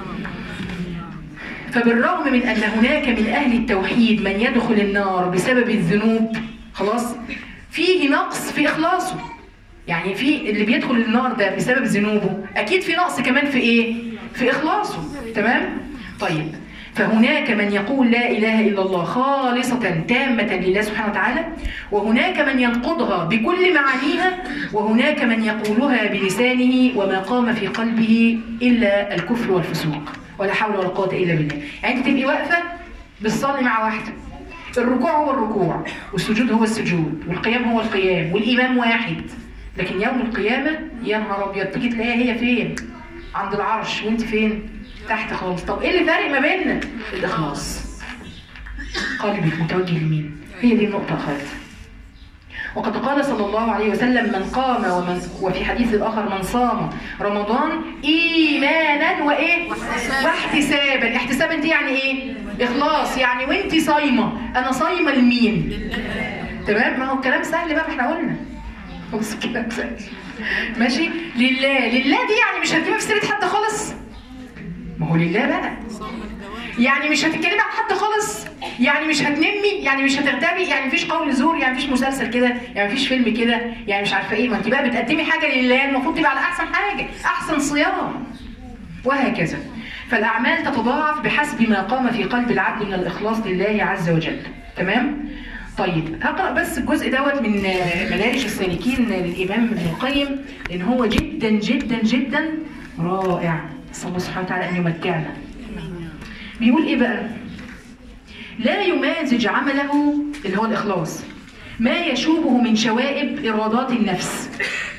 فبالرغم من ان هناك من اهل التوحيد من يدخل النار بسبب الذنوب، خلاص فيه نقص في اخلاصه. يعني في اللي بيدخل النار ده بسبب ذنوبه اكيد في نقص كمان في ايه؟ في اخلاصه. تمام؟ طيب، فهناك من يقول لا إله إلا الله خالصة تامة لله سبحانه وتعالى، وهناك من ينقضها بكل معانيها، وهناك من يقولها بلسانه وما قام في قلبه إلا الكفر والفسوق، ولا حول ولا قوة إلا بالله. يعني أنت تبقي واقفة بتصلي مع واحدة، الركوع هو الركوع، والسجود هو السجود، والقيام هو القيام، والإمام واحد، لكن يوم القيامة يا نهار أبيض تيجي تلاقيها هي فين؟ عند العرش وأنت فين؟ تحت خالص. طب ايه اللي فارق ما بيننا؟ الاخلاص. قلبك متوجه لمين؟ هي دي النقطه اخوات. وقد قال صلى الله عليه وسلم من قام وفي حديث اخر من صام رمضان ايمانا وايه؟ واحتسابا. احتسابا دي يعني ايه؟ اخلاص. يعني وانت صايمه، انا صايمه لمين؟ تمام؟ ما هو الكلام سهل بقى، ما احنا قلنا بص الكلام سهل. ماشي؟ لله. لله دي يعني مش هتجيبها في سيره حد خالص، ما هو لله بقى. يعني مش هتتكلمي عن حد خالص، يعني مش هتنمي، يعني مش هتغتابي، يعني مفيش قول زور، يعني مفيش مسلسل كده، يعني مفيش فيلم كده، يعني مش عارفه ايه. ما انت بقى بتقدمي حاجه لله، المفروض تبقى على احسن حاجه، احسن صيام، وهكذا. فالاعمال تتضاعف بحسب ما قام في قلب العبد من الاخلاص لله عز وجل. تمام؟ طيب هقرا بس الجزء دوت من مدارج السالكين للامام ابن القيم، لان هو جدا جدا جدا رائع. صلى الله سبحانه وتعالى أن يمتعنا. بيقول إيه بقى؟ لا يمازج عمله اللي هو الإخلاص ما يشوبه من شوائب إرادات النفس.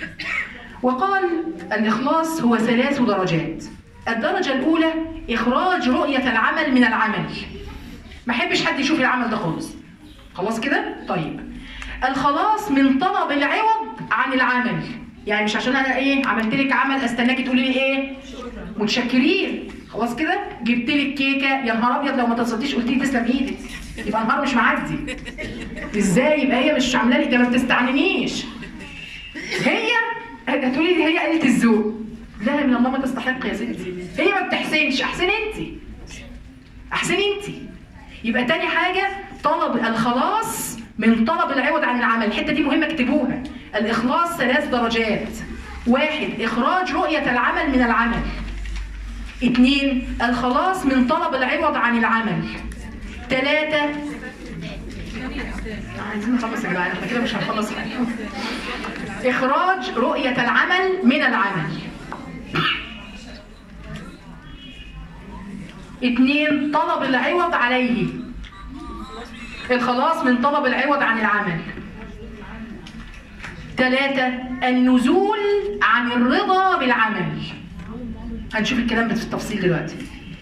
وقال الإخلاص هو 3 درجات. الدرجة الأولى إخراج رؤية العمل من العمل. ما أحبش حد يشوف العمل ده خالص. خلاص كده؟ طيب. الخلاص من طلب العوض عن العمل. يعني مش عشان انا ايه عملت لك عمل استناكي تقولي لي ايه متشكرين، خلاص كده جبت لك كيكه يا نهار ابيض لو ما تصدقيش قلت لي تسلم ايدك، يبقى النهار مش معدي. ازاي؟ يبقى هي مش عامله لي ده، ما بتستعننيش. هي هتقولي لي هي قلة الذوق. لا من الله ما تستحق يا ستي، هي ما بتحسنش، احسني انت، احسني انت. يبقى تاني حاجه طلب الخلاص من طلب العوض عن العمل. الحته دي مهمه اكتبوها. الإخلاص 3 درجات. 1 إخراج رؤية العمل من العمل. 2 الخلاص من طلب العوض عن العمل. 3 عايزين نخلص يا جماعة، احنا كده مش هنخلص حاجة. إخراج رؤية العمل من العمل. 2 طلب العوض عليه. الخلاص من طلب العوض عن العمل. 3 النزول عن الرضا بالعمل. هنشوف الكلام ده في التفصيل دلوقتي.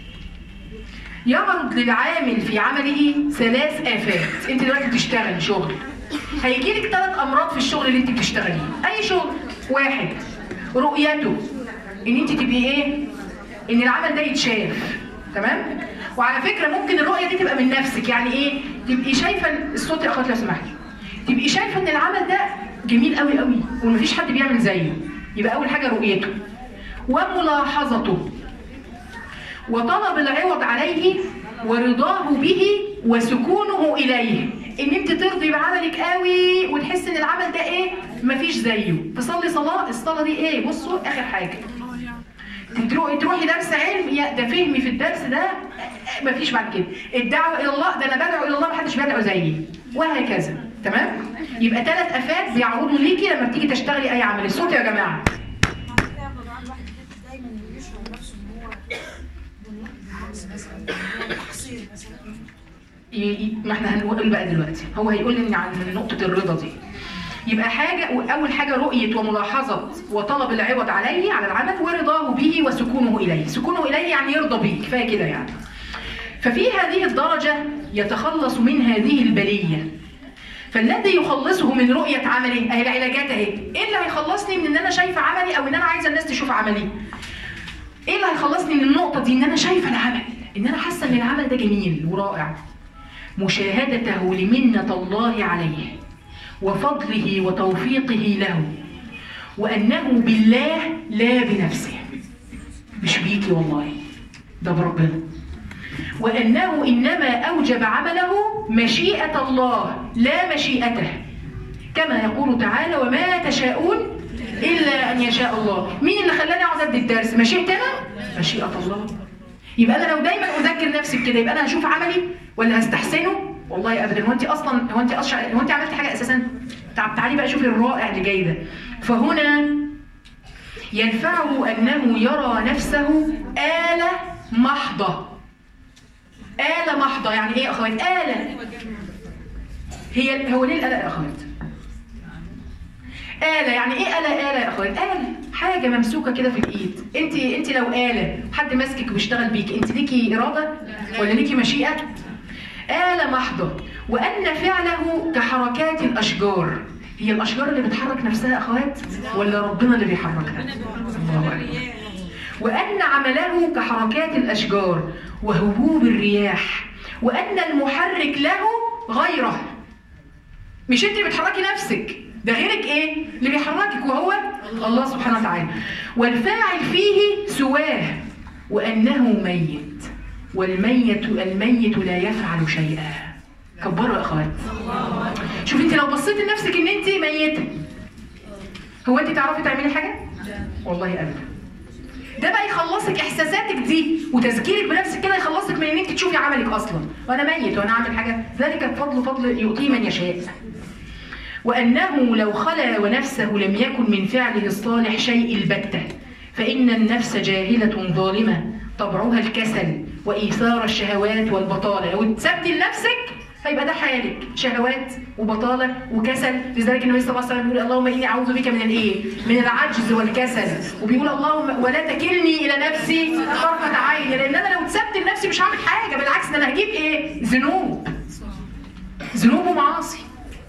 يعرض للعامل في عمله 3 آفات. انت دلوقتي بتشتغل شغل، هيجي لك 3 أمراض في الشغل اللي انت بتشتغليه، أي شغل. 1 رؤيته، ان انت تبقي ايه؟ ان العمل ده يتشاف. تمام؟ وعلى فكرة ممكن الرؤية دي تبقى من نفسك، يعني ايه؟ تبقي شايفة الصوت يا أخوات لو سمحتي. تبقي شايفة ان العمل ده جميل قوي قوي ومفيش حد بيعمل زيه. يبقى أول حاجة رؤيته. وملاحظته. وطلب العوض عليه ورضاه به وسكونه إليه. إن أنت ترضي بعملك قوي وتحس إن العمل ده إيه؟ مفيش زيه. تصلي صلاة، الصلاة دي إيه؟ بصوا آخر حاجة. تروحي درس علم، يا ده فهمي في الدرس ده مفيش بعد كده. الدعوة إلى الله، ده أنا بدعو إلى الله محدش بيدعو زيي. وهكذا. تمام؟ يبقى 3 آفات بيعرضوا ليكي لما بتيجي تشتغلي أي عمل. الصوت يا جماعة. ما احنا هنقول بقى دلوقتي، هو هيقول لي عن نقطة الرضا دي. يبقى حاجة، أول حاجة رؤية وملاحظة وطلب العوض عليه على العمل، ورضاه به وسكونه إليه. سكونه إليه يعني يرضى به، كفاية كده يعني. ففي هذه الدرجة يتخلص من هذه البلية. فالذي يخلصه من رؤية عمله، أهي العلاجات أهي. إيه اللي هيخلصني من إن أنا شايفة عملي أو إن أنا عايزة الناس تشوف عملي؟ إيه اللي هيخلصني من النقطة دي؟ إن أنا شايفة العمل، إن أنا حاسة إن العمل ده جميل ورائع. مشاهدته لمنة الله عليه وفضله وتوفيقه له، وأنه بالله لا بنفسه، مش بيكي والله، ده بربنا. وأنه إنما أوجب عمله مشيئة الله لا مشيئته، كما يقول تعالى: وما تشاءون إلا أن يشاء الله. مين اللي خلاني أقعد أدي الدرس؟ مشيئتي أنا؟ مشيئة الله. يبقى أنا لو دايما أذكر نفسي بكده يبقى أنا هشوف عملي ولا هستحسنه؟ والله أبدا. هو أنت عملت حاجة أساسا؟ تعالي بقى شوفي الرائع اللي جاي ده. فهنا ينفعه أنه يرى نفسه آلة محضة. آلة محضة يعني إيه يا أخوات؟ آلة. هو ليه الآلة يا أخوات؟ آلة يعني إيه آلة؟ آلة يا أخوات آلة حاجة ممسوكة كده في الإيد. أنت لو آلة حد ماسكك وبيشتغل بيك، أنت ليكي إرادة ولا ليكي مشيئة؟ آلة محضة. وأن فعله كحركات الأشجار. هي الأشجار اللي بتحرك نفسها يا أخوات ولا ربنا اللي بيحركها؟ الله أكبر. وأن عمله كحركات الأشجار وهبوب الرياح، وأن المحرك له غيره. مش أنت اللي بتحركي نفسك، ده غيرك إيه؟ اللي بيحركك وهو الله سبحانه وتعالى. والفاعل فيه سواه، وأنه ميت، والميت لا يفعل شيئا. كبروا يا أخوات. شوف أنت لو بصيتي لنفسك إن أنت ميتة، هو أنت تعرفي تعملي حاجة؟ والله أبدا. ده بقى يخلصك احساساتك دي وتذكيرك بنفسك كده، يخلصك من ان انت تشوفي عملك اصلا. وانا ميت وانا اعمل حاجه، ذلك الفضل يؤتيه من يشاء. وانه لو خلا ونفسه لم يكن من فعله الصالح شيء البتة، فان النفس جاهله ظالمه طبعها الكسل وايثار الشهوات والبطاله. لو اتسبتي لنفسك هيبقى ده حالك، شهوات وبطاله وكسل. لذلك النبي صلى الله عليه وسلم بيقول: اللهم اني اعوذ بك من الايه؟ من العجز والكسل. وبيقول: اللهم ولا تكلني الى نفسي طرفه عين، لان انا لو اتسبت لنفسي مش هعمل حاجه، بالعكس ده انا هجيب ايه؟ ذنوب ومعاصي.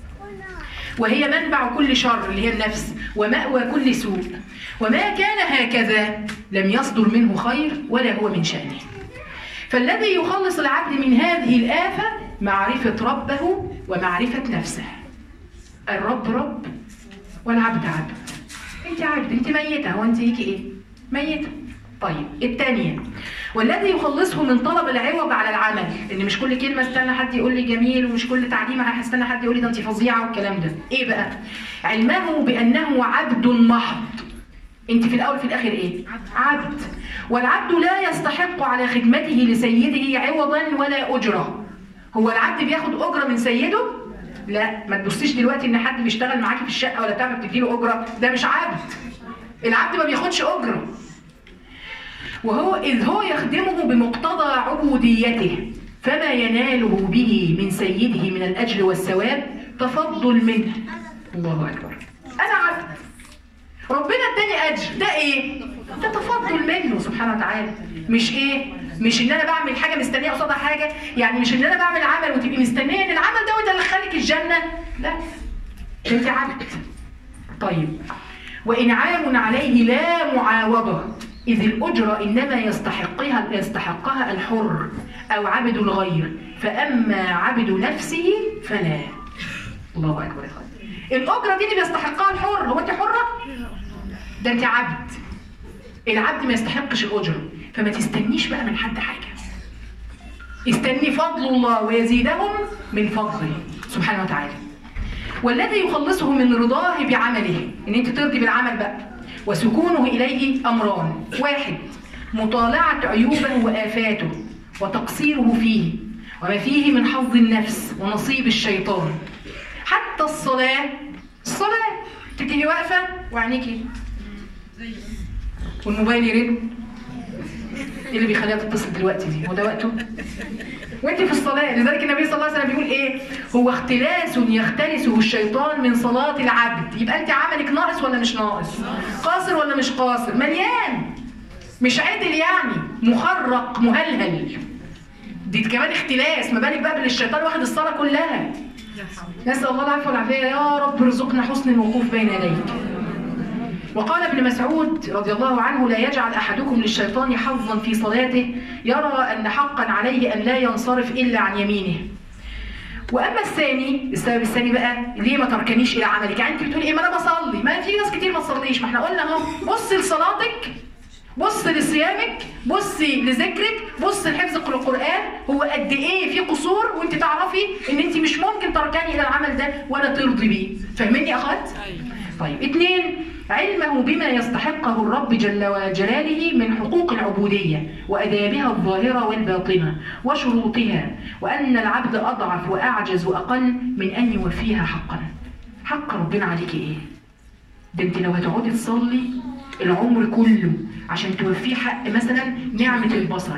وهي منبع كل شر اللي هي النفس، ومأوى كل سوء. وما كان هكذا لم يصدر منه خير ولا هو من شأنه. فالذي يخلص العبد من هذه الآفة معرفة ربه ومعرفة نفسه. الرب رب والعبد عبد. انت عبد، انت ميتة. هو انت ليكي ايه؟ ميتة. طيب الثانية، والذي يخلصه من طلب العوض على العمل. ان مش كل كلمة استنى حد يقول لي جميل، ومش كل تعليمة هستنى حد يقول لي ده انت فظيعة والكلام ده. ايه بقى؟ علمه بأنه عبد محض. انت في الاول في الاخر ايه؟ عبد. والعبد لا يستحق على خدمته لسيده عوضا ولا اجره. هو العبد بياخد اجره من سيده؟ لا، ما تبصيش دلوقتي ان حد بيشتغل معاكي في الشقه ولا بتاع بتديله اجره، ده مش عبد. العبد ما بياخدش اجره. وهو اذ هو يخدمه بمقتضى عبوديته، فما يناله به من سيده من الاجر والثواب تفضل منه. الله اكبر. انا عبد، ربنا اداني اجر، ده ايه؟ ده تفضل منه سبحانه وتعالى. مش ايه؟ مش ان انا بعمل حاجه مستنيه قصادها حاجه، يعني مش ان انا بعمل عمل وتبقي مستنيه ان العمل ده يدخلك الجنه، لا، انت عبد. طيب، وانعام عليه لا معاوضه، اذ الاجره انما يستحقها الحر او عبد الغير، فاما عبد نفسه فلا. الله اكبر يا اخوان. الاجره دي اللي بيستحقها الحر. هو انت حره؟ ده انت عبد. العبد ما يستحقش الاجره، فما تستنيش بقى من حد حاجه. استني فضل الله ويزيدهم من فضله سبحانه وتعالى. والذي يخلصه من رضاه بعمله، ان انت ترضي بالعمل بقى، وسكونه اليه امران: واحد، مطالعه عيوبه وافاته وتقصيره فيه وما فيه من حظ النفس ونصيب الشيطان. حتى الصلاه تبقي واقفه وعينيكي والموبايل يرن ايه اللي بيخليها تتصل دلوقتي دي؟ هو ده وقته؟ وانت في الصلاه، لذلك النبي صلى الله عليه وسلم بيقول ايه؟ هو اختلاس يختلسه الشيطان من صلاه العبد. يبقى انت عملك ناقص ولا مش ناقص؟ قاصر ولا مش قاصر؟ مليان، مش عدل يعني، مخرق مهلهل. دي كمان اختلاس، ما بالك بقى بالشيطان واخد الصلاه كلها. نسال الله العفو والعافيه، يا رب ارزقنا حسن الوقوف بين يديك. وقال ابن مسعود رضي الله عنه: لا يجعل أحدكم للشيطان حظا في صلاته يرى أن حقا عليه أن لا ينصرف إلا عن يمينه. وأما الثاني، السبب الثاني بقى، ليه ما تركنيش إلى عملك؟ يعني أنت بتقول إيه؟ ما أنا بصلي، ما في ناس كتير ما تصليش، ما إحنا قلنا أهو، بصي لصلاتك، بصي لصيامك، بصي لذكرك، بصي لحفظ القرآن، هو قد إيه في قصور، وأنت تعرفي إن أنت مش ممكن تركني إلى العمل ده ولا ترضي بيه. فاهميني يا أخوات؟ طيب، 2، علمه بما يستحقه الرب جل وجلاله من حقوق العبودية وأدابها الظاهرة والباطنة وشروطها، وأن العبد أضعف وأعجز وأقل من أن يوفيها حقا. حق ربنا عليك إيه؟ ده أنت لو هتقعدي تصلي العمر كله عشان توفيه حق مثلا نعمة البصر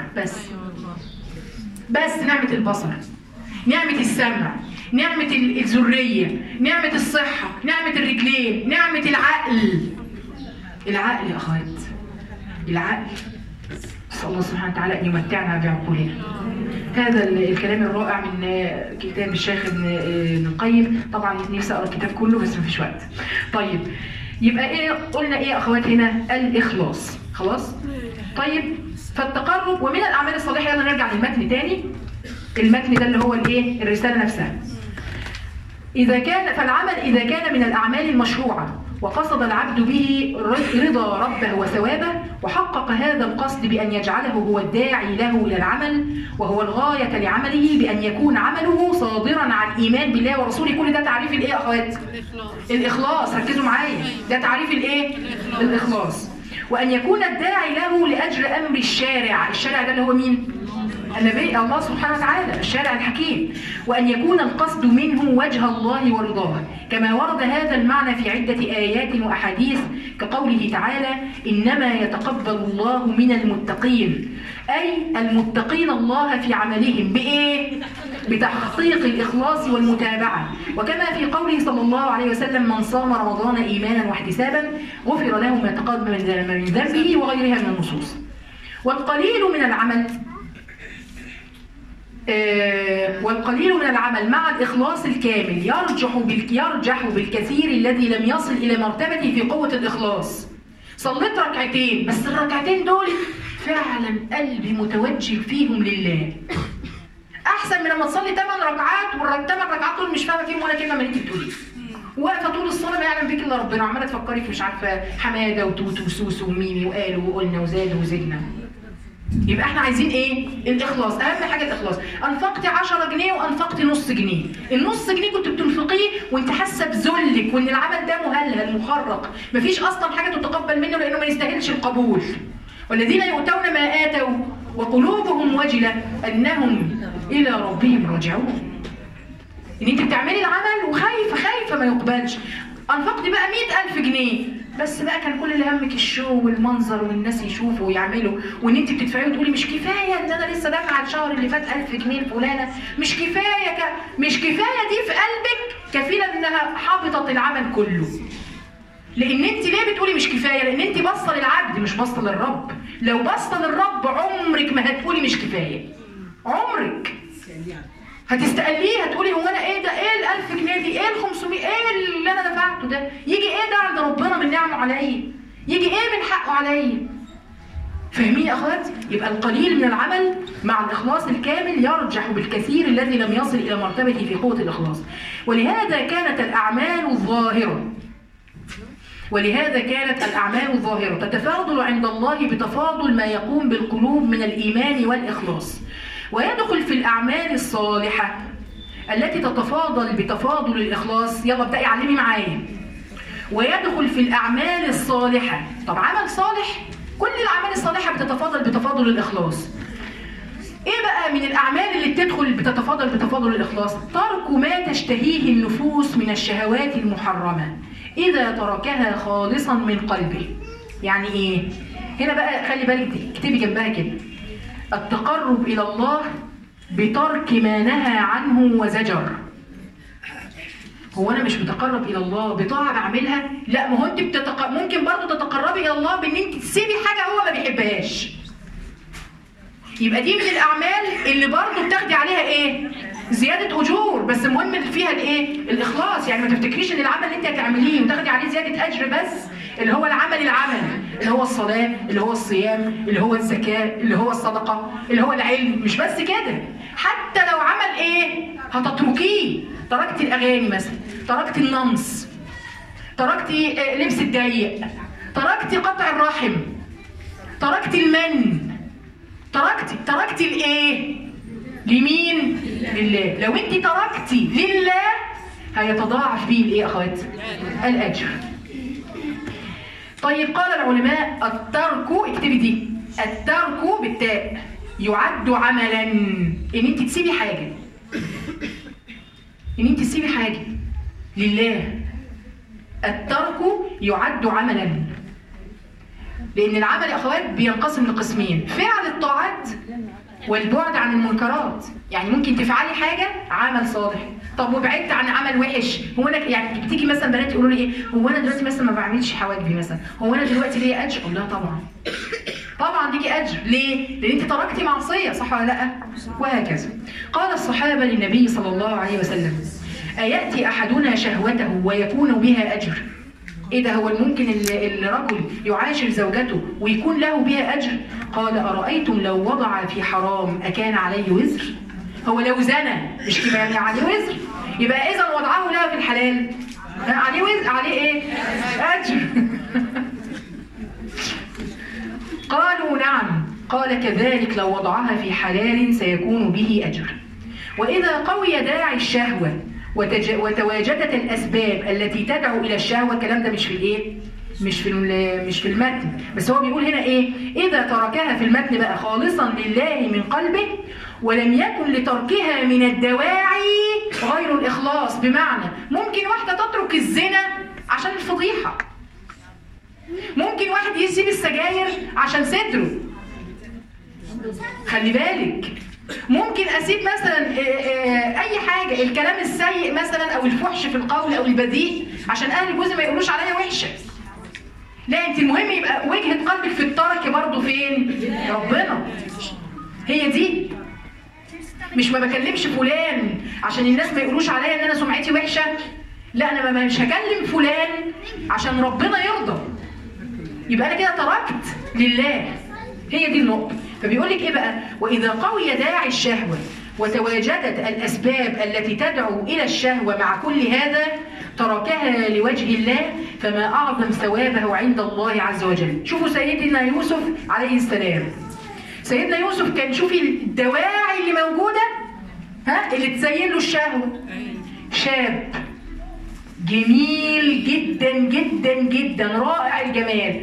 بس نعمة البصر، نعمة السمع، نعمة الذرية، نعمة الصحة، نعمة الرجلين، نعمة العقل. العقل يا أخوات، العقل، نسأل الله سبحانه وتعالى أن يمتعنا بعقولنا. هذا الكلام الرائع من كتاب الشيخ ابن القيم. طبعا نفسي أقرأ الكتاب كله بس مفيش وقت. طيب، يبقى إيه قلنا إيه يا أخوات هنا؟ الإخلاص. خلاص؟ طيب، فالتقرب ومن الأعمال الصالحة. يلا نرجع للمتن تاني. المتن ده اللي هو الايه؟ الرسالة نفسها. فالعمل إذا كان من الأعمال المشروعة وقصد العبد به رضا ربه وثوابه، وحقق هذا القصد بأن يجعله هو الداعي له إلى العمل وهو الغاية لعمله، بأن يكون عمله صادرا عن إيمان بالله ورسوله. كل ده تعريف الإيه يا أخوات؟ الإخلاص. ركزوا معايا، ده تعريف الإيه؟ الإخلاص. وأن يكون الداعي له لأجل أمر الشارع. الشارع ده اللي هو مين؟ النبي، الله سبحانه وتعالى، الشارع الحكيم. وأن يكون القصد منه وجه الله ورضاه، كما ورد هذا المعنى في عدة آيات وأحاديث، كقوله تعالى: إنما يتقبل الله من المتقين، أي المتقين الله في عملهم بإيه؟ بتحقيق الإخلاص والمتابعة. وكما في قوله صلى الله عليه وسلم: من صام رمضان إيمانا واحتسابا غفر له ما تقدم من ذنبه، وغيرها من النصوص. والقليل من العمل مع الإخلاص الكامل يرجح بالكثير الذي لم يصل إلى مرتبته في قوة الإخلاص. صليت ركعتين بس الركعتين دول فعلا قلبي متوجه فيهم لله، أحسن من لما تصلي 8 ركعات والثمان ركعات دول مش فاهمة فيهم ولا كلمة من اللي أنت بتقوليه، واقفة طول الصلاة ما يعلم بك إلا ربنا، عمالة تفكري في مش عارفة حمادة وتوت وسوس وميمي وقالوا وقلنا وزادوا وزدنا. يبقى احنا عايزين ايه؟ الإخلاص. أهم حاجة الإخلاص. أنفقتي 10 جنيه وأنفقتي نص جنيه، النص جنيه كنت بتنفقيه وأنت حاسة بذلك وإن العمل ده مهلهل مخرق، مفيش أصلا حاجة تتقبل منه لأنه ما يستاهلش القبول. والذين يؤتون ما آتوا وقلوبهم وجلة أنهم إلى ربهم راجعون. إن أنت بتعملي العمل وخايفة ما يقبلش. أنفقتي بقى 100,000 جنيه بس بقى كان كل اللي همك الشو والمنظر والناس يشوفوا ويعملوا، وان انت بتدفعي وتقولي مش كفايه ان انا لسه دافعه الشهر اللي فات 1000 جنيه لفلانه، مش كفايه مش كفايه دي في قلبك كفيله انها حبطت العمل كله. لان انت ليه بتقولي مش كفايه؟ لان انت باصه للعبد مش باصه للرب. لو باصه للرب عمرك ما هتقولي مش كفايه، عمرك هتستقليه، هتقولي هو انا ايه ده؟ ايه ال1000 جنيه دي؟ ايه ال500؟ ايه اللي انا دفعته ده؟ يجي ايه ده عند ربنا من نعمه عليا؟ يجي ايه من حقه عليا؟ فاهمين يا اخوات؟ يبقى القليل من العمل مع الاخلاص الكامل يرجح بالكثير الذي لم يصل الى مرتبته في قوه الاخلاص. ولهذا كانت الاعمال الظاهره تتفاضل عند الله بتفاضل ما يقوم بالقلوب من الايمان والاخلاص. ويدخل في الأعمال الصالحة التي تتفاضل بتفاضل الإخلاص. يلا ابدأي علمي معايا. ويدخل في الأعمال الصالحة. طب عمل صالح، كل الأعمال الصالحة بتتفاضل بتفاضل الإخلاص. إيه بقى من الأعمال اللي بتدخل بتتفاضل بتفاضل الإخلاص؟ ترك ما تشتهيه النفوس من الشهوات المحرمة إذا تركها خالصا من قلبه. يعني إيه؟ هنا بقى خلي بالك، اكتبي جنبها كده. التقرب إلى الله بترك ما نهى عنه وزجر. هو أنا مش متقرب إلى الله بطاعة بعملها؟ لا، ما هو أنت ممكن برضه تتقربي إلى الله بإن أنت تسيبي حاجة هو ما بيحبهاش. يبقى دي من الأعمال اللي برضه بتاخدي عليها إيه؟ زيادة أجور، بس المهم فيها الإيه؟ الإخلاص. يعني ما تفتكريش إن العمل اللي أنت هتعمليه وتاخدي عليه زيادة أجر بس، اللي هو العمل اللي هو الصلاة، اللي هو الصيام، اللي هو الزكاة، اللي هو الصدقة، اللي هو العلم، مش بس كده. حتى لو عمل إيه؟ هتتركيه. تركتي الأغاني مثلا، تركتي النمص، تركتي لبس الضيق، تركتي قطع الرحم، تركتي المن، تركتي الايه؟ لمين؟ لله. لو انت تركتي لله هيتضاعف فيه الايه يا اخواتي؟ الاجر. طيب قال العلماء الترك، اكتبي دي، الترك بالتاء يعد عملا. ان انت تسيبي حاجه، ان انت تسيبي حاجه لله، الترك يعد عملا. لان العمل يا اخوات بينقسم لقسمين: فعل الطاعات والبعد عن المنكرات. يعني ممكن تفعلي حاجه عمل صالح، طب وبعدت عن عمل وحش. هو انا يعني بتيجي مثلا بنات يقولوا لي ايه، هو انا دلوقتي مثلا ما بعملش حواجبي مثلا، هو انا دلوقتي ليا اجر؟ اقول لها طبعا، طبعا ليكي اجر. ليه؟ لان انت تركتي معصيه، صح ولا لا؟ وهكذا. قال الصحابه للنبي صلى الله عليه وسلم: اياتي احدنا شهوته ويكون بها اجر؟ ايه ده، هو ممكن الرجل يعاشر زوجته ويكون له بها اجر؟ قال: ارايتم لو وضع في حرام اكان عليه وزر؟ هو لو زنى مش كده يعني عليه وزر؟ يبقى اذا وضعه لها في الحلال عليه وزر، عليه ايه؟ اجر. قالوا: نعم. قال: كذلك لو وضعها في حلال سيكون به اجر. واذا قوي داعي الشهوه وتواجدت الاسباب التي تدعو الى الشهوه، الكلام ده مش في الايه؟ مش في المتن، بس هو بيقول هنا ايه؟ اذا تركها في المتن بقى خالصا لله من قلبه، ولم يكن لتركها من الدواعي غير الاخلاص. بمعنى ممكن واحده تترك الزنا عشان الفضيحه، ممكن واحد يسيب السجاير عشان صدره، خلي بالك. ممكن اسيب مثلا اي حاجه، الكلام السيء مثلا او الفحش في القول او البذيء عشان اهل جوزي ما يقولوش عليا وحشه. لا، انت المهم يبقى وجهه قلبك في الترك برضه فين؟ ربنا. هي دي. مش ما بكلمش فلان عشان الناس ما يقولوش عليا ان انا سمعتي وحشه، لا، انا مش هكلم فلان عشان ربنا يرضى. يبقى انا كده تركت لله. هي دي النقطه. فبيقول لك ايه بقى؟ واذا قوي داعي الشهوه وتواجدت الاسباب التي تدعو الى الشهوه مع كل هذا تركها لوجه الله، فما اعظم ثوابه عند الله عز وجل. شوفوا سيدنا يوسف عليه السلام. سيدنا يوسف كان، شوفي الدواعي اللي موجوده اللي تزين له الشهوه. شاب جميل جدا جدا جدا، رائع الجمال،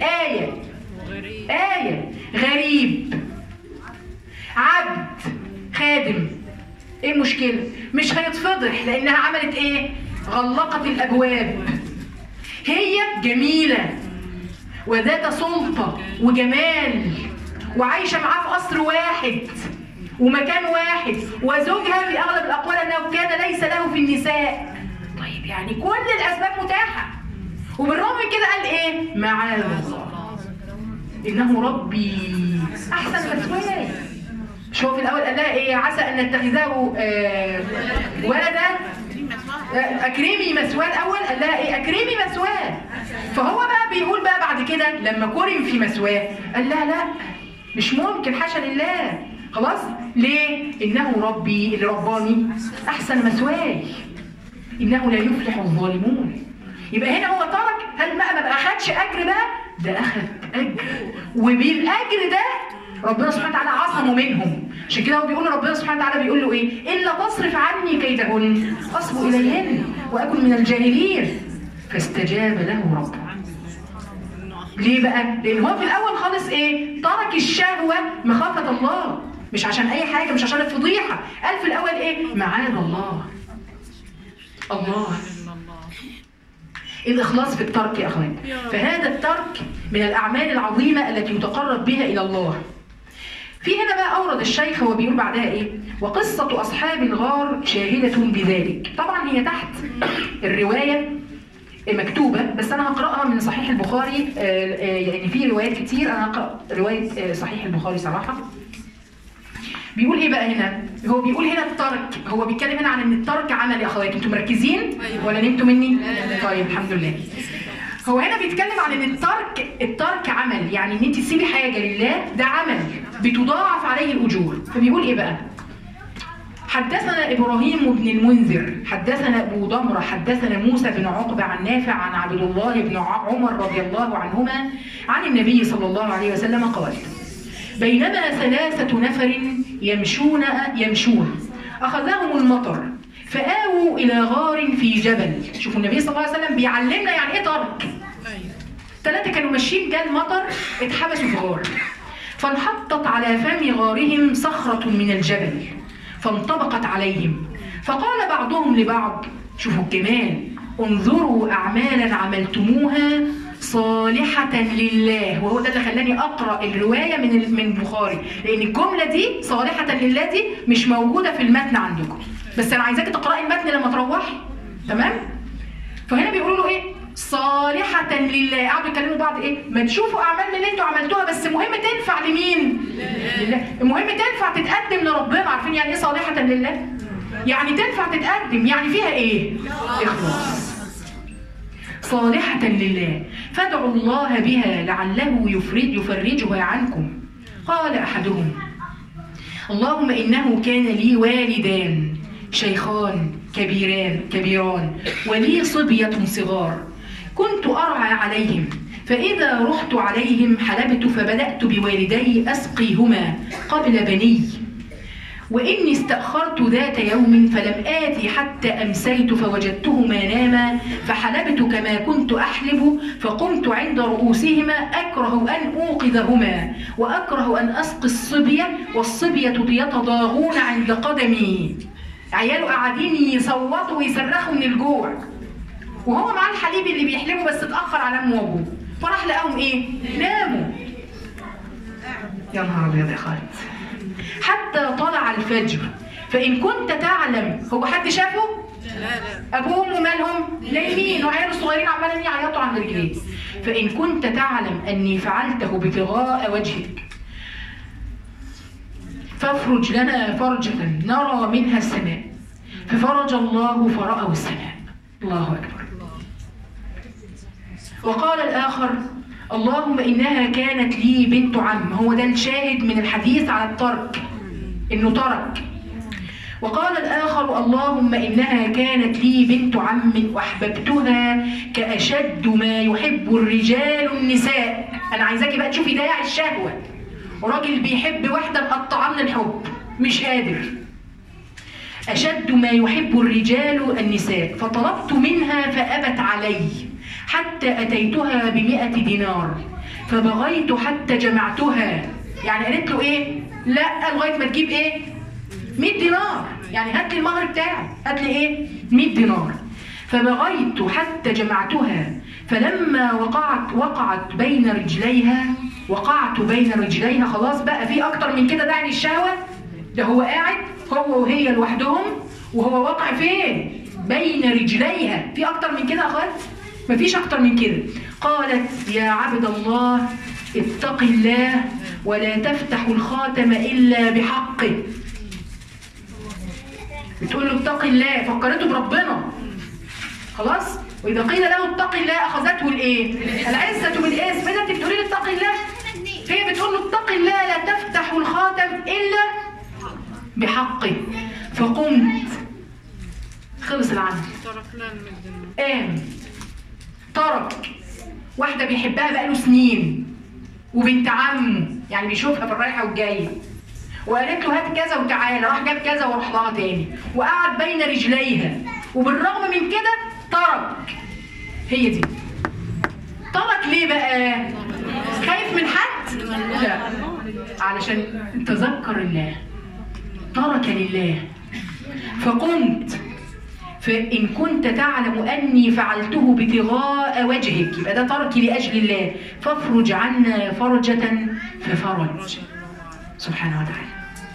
آية، غريب، عبد، خادم. ايه المشكلة؟ مش هيتفضح لانها عملت ايه؟ غلقت الابواب. هي جميلة وذات سلطة وجمال، وعايشة معاه في قصر واحد ومكان واحد، وزوجها في اغلب الاقوال انه كان ليس له في النساء. طيب يعني كل الاسباب متاحة، وبالرغم من كده قال ايه؟ معاذ الله انه ربي احسن مثواي. مش هو في الاول قال لها ايه؟ عسى ان نتخذه ولدا، اكرمي مثواه. الاول قال لها ايه؟ اكرمي مثواه. فهو بقى بيقول بقى بعد كده لما كرم في مثواه قال لها لا، مش ممكن، حاشا لله. خلاص. ليه؟ انه ربي اللي رباني احسن مثواي، انه لا يفلح الظالمون. يبقى هنا هو ترك. هل بقى ما اخدش اجر بقى؟ ده اخد اجر، وبالاجر ده ربنا سبحانه وتعالى عصمه منهم. عشان كده هو بيقول، ربنا سبحانه وتعالى بيقول له ايه؟ الا تصرف عني كيدهن اصب اليهن واكن من الجاهلين فاستجاب له ربه. ليه بقى؟ لان هو في الاول خالص ايه؟ ترك الشهوه مخافه الله، مش عشان اي حاجه، مش عشان الفضيحه. قال في الاول ايه؟ معاذ الله. الإخلاص في الترك يا أخوان. فهذا الترك من الأعمال العظيمة التي يتقرب بها إلى الله. في هنا بقى أورد الشيخ هو بيقول بعدها إيه؟ وقصة أصحاب الغار شاهدة بذلك. طبعا هي تحت الرواية مكتوبة، بس أنا هقرأها من صحيح البخاري. يعني في روايات كتير، أنا هقرأ رواية صحيح البخاري صراحة. بيقول إيه بقى هنا؟ هو بيقول هنا الترك، هو بيتكلم هنا عن إن الترك عمل. يا أخواتي أنتوا مركزين ولا نمتوا مني؟ طيب الحمد لله. هو هنا بيتكلم عن ان الترك عمل، يعني ان انت تسيبي حاجه لله ده عمل بتضاعف عليه الاجور. فبيقول ايه بقى؟ حدثنا ابراهيم بن المنذر حدثنا ابو ضمره حدثنا موسى بن عقبه عن نافع عن عبد الله بن عمر رضي الله عنهما عن النبي صلى الله عليه وسلم قال: بينما 3 نفر يمشون أخذهم المطر فآووا إلى غار في جبل. شوفوا النبي صلى الله عليه وسلم بيعلمنا يعني إيه ترك. 3 كانوا ماشيين، جاء المطر، اتحبسوا في غار، فانحطت على فم غارهم صخرة من الجبل فانطبقت عليهم، فقال بعضهم لبعض: شوفوا الجمال، انظروا أعمالا عملتموها صالحة لله. وهو ده اللي خلاني أقرأ الرواية من البخاري، لأن الجملة دي صالحة لله دي مش موجودة في المتن عندكم، بس أنا عايزاكي تقرأي المتن لما تروحي. تمام؟ فهنا بيقولوا له إيه؟ صالحة لله. قعدوا يكلموا بعض إيه؟ ما تشوفوا أعمال من اللي أنتوا عملتوها، بس مهم تنفع لمين؟ لله. المهم تنفع تتقدم لربنا. عارفين يعني إيه صالحة لله؟ يعني تنفع تتقدم، يعني فيها إيه؟ إخلاص. صالحة لله فادعوا الله بها لعله يفرجها عنكم. قال أحدهم: اللهم إنه كان لي والدان شيخان كبيران ولي صبية صغار، كنت أرعى عليهم، فإذا رحت عليهم حلبت، فبدأت بوالدي أسقيهما قبل بني، وإني استأخرت ذات يوم فلم آتي حتى أمسيت فوجدتهما ناما، فحلبت كما كنت أحلب، فقمت عند رؤوسهما أكره أن أوقظهما وأكره أن أسقي الصبية، والصبية يتضاغون عند قدمي. عياله قاعدين يصوتوا ويصرخوا من الجوع، وهو مع الحليب اللي بيحلبه، بس اتأخر على أمه وأبوه، فراح لقاهم إيه؟ ناموا. يا نهار أبيض يا خالد. حتى طلع الفجر، فإن كنت تعلم. هو حد شافه؟ لا. أبوه وأمه مالهم؟ نايمين، وعياله الصغيرين عمالين يعيطوا عند رجليه. فإن كنت تعلم أني فعلته ابتغاء وجهك فافرج لنا فرجة نرى منها السماء. ففرج الله فرأوا السماء. الله أكبر. وقال الآخر: اللهم إنها كانت لي بنت عم. هو ده الشاهد من الحديث على الترك، إنه ترك. وقال الآخر: اللهم إنها كانت لي بنت عم وأحببتها كأشد ما يحب الرجال النساء. أنا عايزاكي بقى تشوفي داعي الشهوة، وراجل بيحب واحدة مقطعة من الحب مش قادر. أشد ما يحب الرجال النساء، فطلبت منها فأبت علي حتى أتيتها ب100 دينار، فبغيت حتى جمعتها. يعني قالت له إيه؟ لا، لغاية ما تجيب إيه؟ 100 دينار، يعني هات لي المهر بتاعي، هات لي إيه؟ 100 دينار. فبغيت حتى جمعتها، فلما وقعت بين رجليها، وقعت بين رجليها. خلاص بقى في أكتر من كده داعي للشهوة؟ ده هو قاعد هو وهي لوحدهم، وهو واقع فين؟ بين رجليها. في أكتر من كده يا أخوات؟ مفيش أكتر من كده. قالت: يا عبد الله اتق الله ولا تفتح الخاتم إلا بحقه. بتقول له اتق الله، فكرته بربنا. خلاص؟ وإذا قيل له اتق الله أخذته الإيه؟ العزة بالإثم. إذا أنت بتقولي له اتق الله، هي بتقول له اتق الله لا تفتح الخاتم إلا بحقه. فقمت، خلص العمل، قام ترك واحدة بيحبها بقاله سنين، وبنت عمه يعني بيشوفها في الرايحة والجاية، وقالت له هات كذا وتعالى، راح جاب كذا وراح لها تاني، وقعد بين رجليها، وبالرغم من كده ترك. هي دي ترك. ليه بقى؟ خايف من حد؟ لا، علشان تذكر الله، ترك لله. فقمت، فإن كنت تعلم أني فعلته ابتغاء وجهك، يبقى ده تركي لأجل الله، فافرج عنا فرجة. ففرج. سبحانه وتعالى.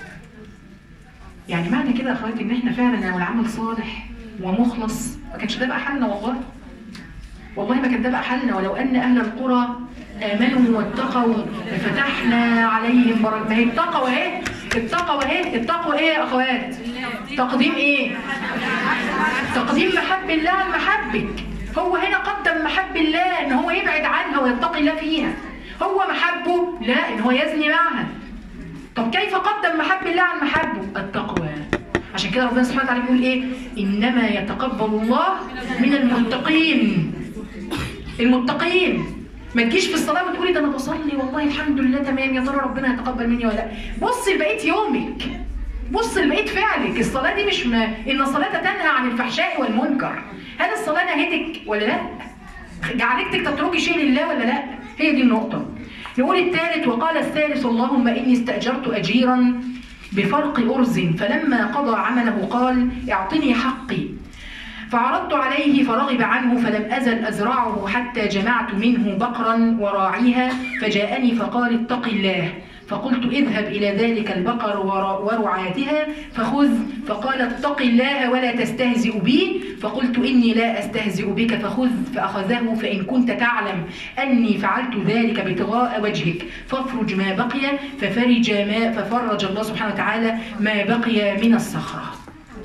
يعني معنى كده يا اخواتي ان احنا فعلا لو العمل صالح ومخلص ما كانش ده بقى حالنا، والله ما كان ده بقى حالنا. ولو ان اهل القرى امنوا واتقوا لفتحنا عليهم بركات. ما هي التقوى اهي، التقوى ايه يا اخوات؟ تقديم ايه؟ تقديم محب الله عن محبك. هو هنا قدم محب الله ان هو يبعد عنها ويتقي الله فيها. هو محبه لا ان هو يزني معها. طب كيف قدم محب الله عن محبه؟ التقوى. عشان كده ربنا سبحانه وتعالى بيقول ايه؟ انما يتقبل الله من المتقين. المتقين. ما تجيش في الصلاه وتقولي ده انا بصلي والله الحمد لله تمام، يا ترى ربنا هيتقبل مني ولا لا؟ بص لبقيه يومك، بص لبقيه فعلك. الصلاه دي مش ان الصلاه تنهى عن الفحشاء والمنكر. هل الصلاه نهتك ولا لا؟ جعلتك تتركي شيء لله ولا لا؟ هي دي النقطه. يقول الثالث: وقال الثالث: اللهم اني استاجرت اجيرا بفرق ارز فلما قضى عمله قال اعطني حقي، فعرضت عليه فرغب عنه فلم أزل أزرعه حتى جمعت منه بقرا وراعيها، فجاءني فقال اتق الله، فقلت اذهب إلى ذلك البقر ورعاتها فخذ، فقال اتق الله ولا تستهزئ بي، فقلت إني لا أستهزئ بك فخذ، فأخذه، فإن كنت تعلم أني فعلت ذلك ابتغاء وجهك فافرج ما بقي، ففرج الله سبحانه وتعالى ما بقي من الصخرة.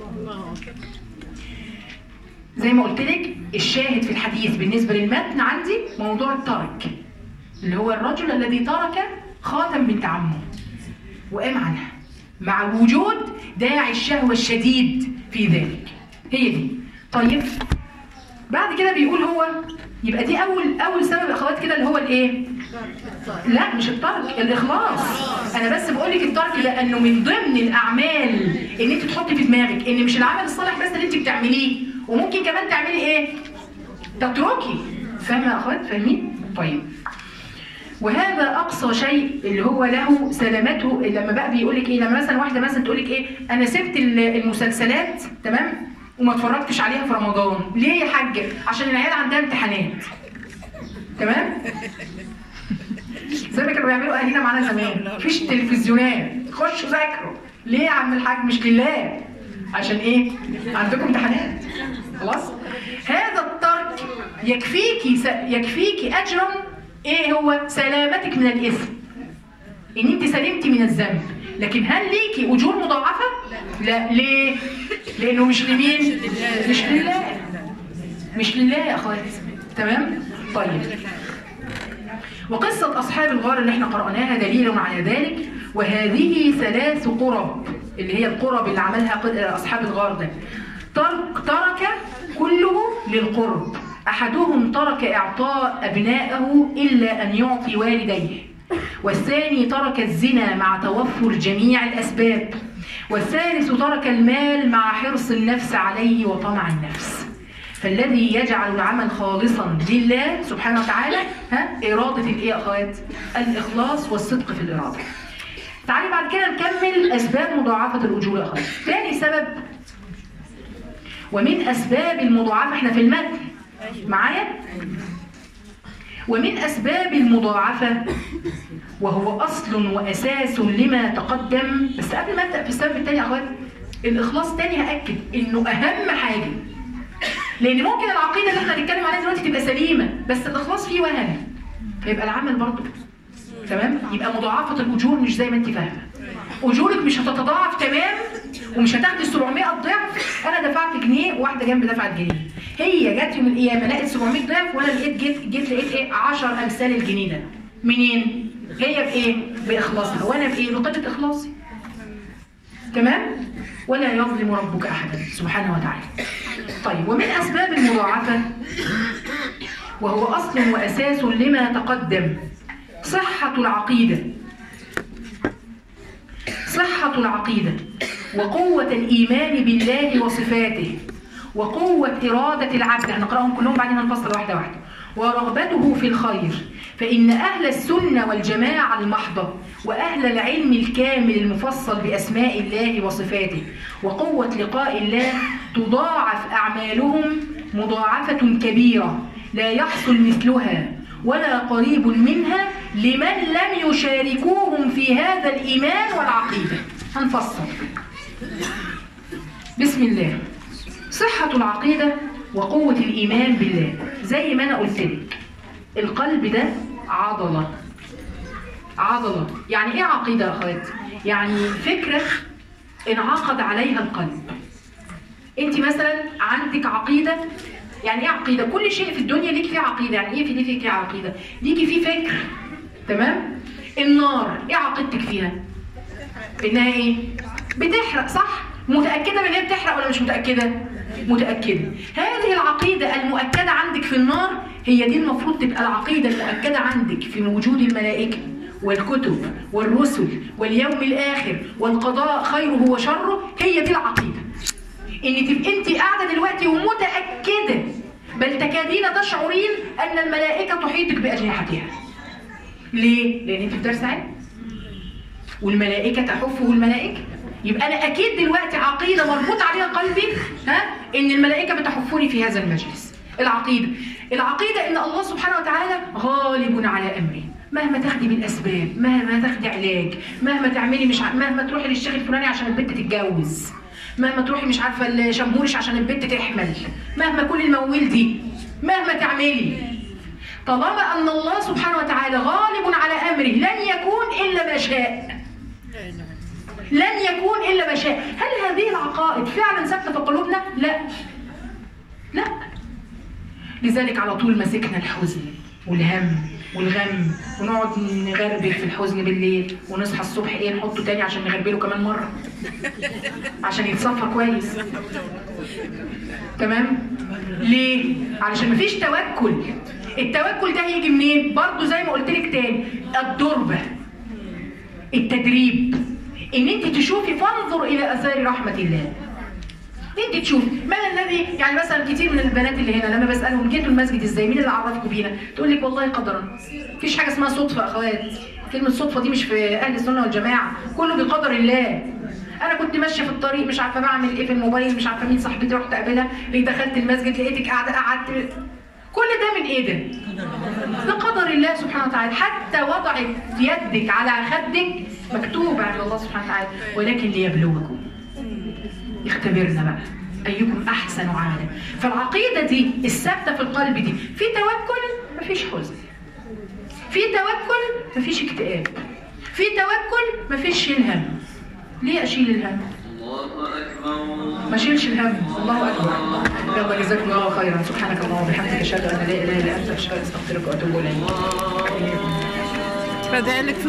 زي ما قلت لك الشاهد في الحديث بالنسبة للمتن عندي موضوع الترك، اللي هو الرجل الذي ترك خاتم بنت عمه وقام عنها مع وجود داعي الشهوة الشديد في ذلك. هي دي. طيب بعد كده بيقول هو يبقى دي أول سبب أخوات كده اللي هو الإيه؟ لا مش الترك، الإخلاص. أنا بس بقول لك الترك لأنه من ضمن الأعمال إن أنت تحطي في دماغك إن مش العمل الصالح بس اللي أنت بتعمليه، وممكن كمان تعملي ايه؟ تتركي. فاهمه يا اخوات؟ فاهمين؟ طيب. وهذا اقصى شيء اللي هو له سلامته. لما بقى بيقول لك ايه؟ لما مثلا واحده مثلا تقول لك ايه؟ انا سبت المسلسلات تمام؟ وما اتفرجتش عليها في رمضان، ليه يا حاجه؟ عشان العيال عندها امتحانات. تمام؟ زي ما كانوا بيعملوا اهالينا معانا زمان، مفيش تلفزيونات، خشوا ذاكروا. ليه يا عم الحاج؟ مش لله. عشان ايه؟ عندكم امتحانات. خلاص؟ هذا الترك يكفيكي اجرا. ايه هو؟ سلامتك من الاثم. ان انت سلمتي من الذنب. لكن هل ليكي اجور مضاعفه؟ لا. ليه؟ لانه مش لمين؟ مش لله. مش لله يا اخوات. تمام؟ طيب. وقصه اصحاب الغار اللي احنا قرأناها دليل على ذلك. وهذه 3 قرب اللي هي القرب اللي عملها أصحاب الغار ده. ترك كله للقرب. أحدهم ترك إعطاء أبنائه إلا أن يعطي والديه، والثاني ترك الزنا مع توفر جميع الأسباب، والثالث ترك المال مع حرص النفس عليه وطمع النفس. فالذي يجعل العمل خالصا لله سبحانه وتعالى إرادة الإيه يا أخوات؟ الإخلاص والصدق في الإرادة. تعالي بعد كده نكمل أسباب مضاعفة الأجور يا أخوات. ثاني سبب ومن أسباب المضاعفة، احنا في المتن معايا؟ ومن أسباب المضاعفة وهو أصل وأساس لما تقدم. بس قبل ما أبدأ في السبب الثاني يا أخوات، الإخلاص تاني هأكد إنه أهم حاجة. لأن ممكن العقيدة اللي احنا هنتكلم عليها دلوقتي تبقى سليمة بس الإخلاص فيه وهن، فيبقى العمل برضه تمام. يبقى مضاعفة الأجور مش زي ما أنت فاهمة. أجورك مش هتتضاعف تمام ومش هتاخدي 700 ضعف. أنا دفعت جنيه وواحدة جنب دفعت جنيه، هي جت يوم القيامة لقيت 700 ضعف وأنا جيت لقيت إيه 10 أمثال الجنيه ده. منين؟ هي بإيه؟ بإخلاصها، وأنا بإيه؟ بقدر إخلاصي. تمام؟ ولا يظلم ربك أحدا سبحانه وتعالى. طيب ومن أسباب المضاعفة وهو أصل وأساس لما تقدم صحة العقيدة. صحة العقيدة وقوة الإيمان بالله وصفاته وقوة إرادة العبد. هنقرأهم كلهم بعدين هنفصل واحدة واحدة. ورغبته في الخير، فإن أهل السنة والجماعة المحضة وأهل العلم الكامل المفصل بأسماء الله وصفاته وقوة لقاء الله تضاعف أعمالهم مضاعفة كبيرة لا يحصل مثلها ولا قريب منها لمن لم يشاركوهم في هذا الإيمان والعقيدة. هنفصل. بسم الله. صحة العقيدة وقوة الإيمان بالله. زي ما أنا قلت لك، القلب ده عضلة. عضلة يعني إيه عقيدة يا أخواتي؟ يعني فكرة انعقد عليها القلب. أنت مثلا عندك عقيدة. يعني إيه عقيدة؟ كل شيء في الدنيا ليك فيه عقيدة. يعني إيه ليك فيه عقيدة؟ ليكي فيه فكر. تمام؟ النار إيه عقيدتك فيها؟ إنها إيه؟ بتحرق، صح؟ متأكدة من إن هي بتحرق ولا مش متأكدة؟ متأكدة. هذه العقيدة المؤكدة عندك في النار هي دي المفروض تبقى العقيدة المؤكدة عندك في وجود الملائكة والكتب والرسل واليوم الآخر والقضاء خيره وشره. هي دي العقيدة. إن تبقى أنت قاعدة دلوقتي ومتأكدة بل تكادين تشعرين أن الملائكة تحيطك بأجنحتها. ليه؟ لأن أنت في درس علم والملائكة تحفه الملائكة. يبقى أنا أكيد دلوقتي عقيدة مربوط عليها قلبي إن الملائكة بتحفني في هذا المجلس. العقيدة إن الله سبحانه وتعالى غالب على أمره. مهما تاخدي بالأسباب، مهما تاخدي علاج، مهما تعملي مهما تروحي للشيخ الفلاني عشان البنت تتجوز، مهما تروحي مش عارفة الشمبورش عشان البنت تحمل، مهما كل الموال دي، مهما تعملي، طالما أن الله سبحانه وتعالى غالب على أمره لن يكون إلا ما شاء. لن يكون إلا ما شاء. هل هذه العقائد فعلا ثابتة في قلوبنا؟ لا. لا. لذلك على طول مسكنا الحزن والهم والغم ونقعد نغربل في الحزن بالليل ونصحى الصبح نحطه تاني عشان نغربله كمان مرة عشان يتصفى كويس. تمام؟ ليه؟ علشان مفيش توكل. التوكل ده هيجي منين؟ برضه زي ما قلت لك تاني، الدربة، التدريب، ان انت تشوفي فانظر الى اثار رحمة الله. انت تشوفي ما الذي يعني مثلا كتير من البنات اللي هنا لما بسالهم جيتوا المسجد ازاي؟ مين اللي عرفكم بينا؟ تقول لك والله قدرا. مفيش حاجه اسمها صدفه يا اخوات. كلمه صدفه دي مش في اهل السنه والجماعه، كله بقدر الله. انا كنت ماشيه في الطريق مش عارفه بعمل ايه في الموبايل، مش عارفه مين صاحبتي رحت اقابلها، دخلت المسجد لقيتك قاعده قعدت. كل ده من ايه ده؟ ده قدر الله سبحانه وتعالى. حتى وضعت يدك على خدك مكتوب عند الله سبحانه وتعالى، ولكن ليبلوكم، يختبرنا بقى ايكم احسن عملا. فالعقيده دي الثابته في القلب دي، في توكل مفيش حزن، في توكل مفيش اكتئاب، في توكل مفيش شيل هم. ليه اشيل الهم؟ ما اشيلش الهم. الله اكبر. يلا جزاكم الله خيرا. سبحانك اللهم وبحمدك اشهد ان لا اله الا انت، استغفرك واتوب اليك.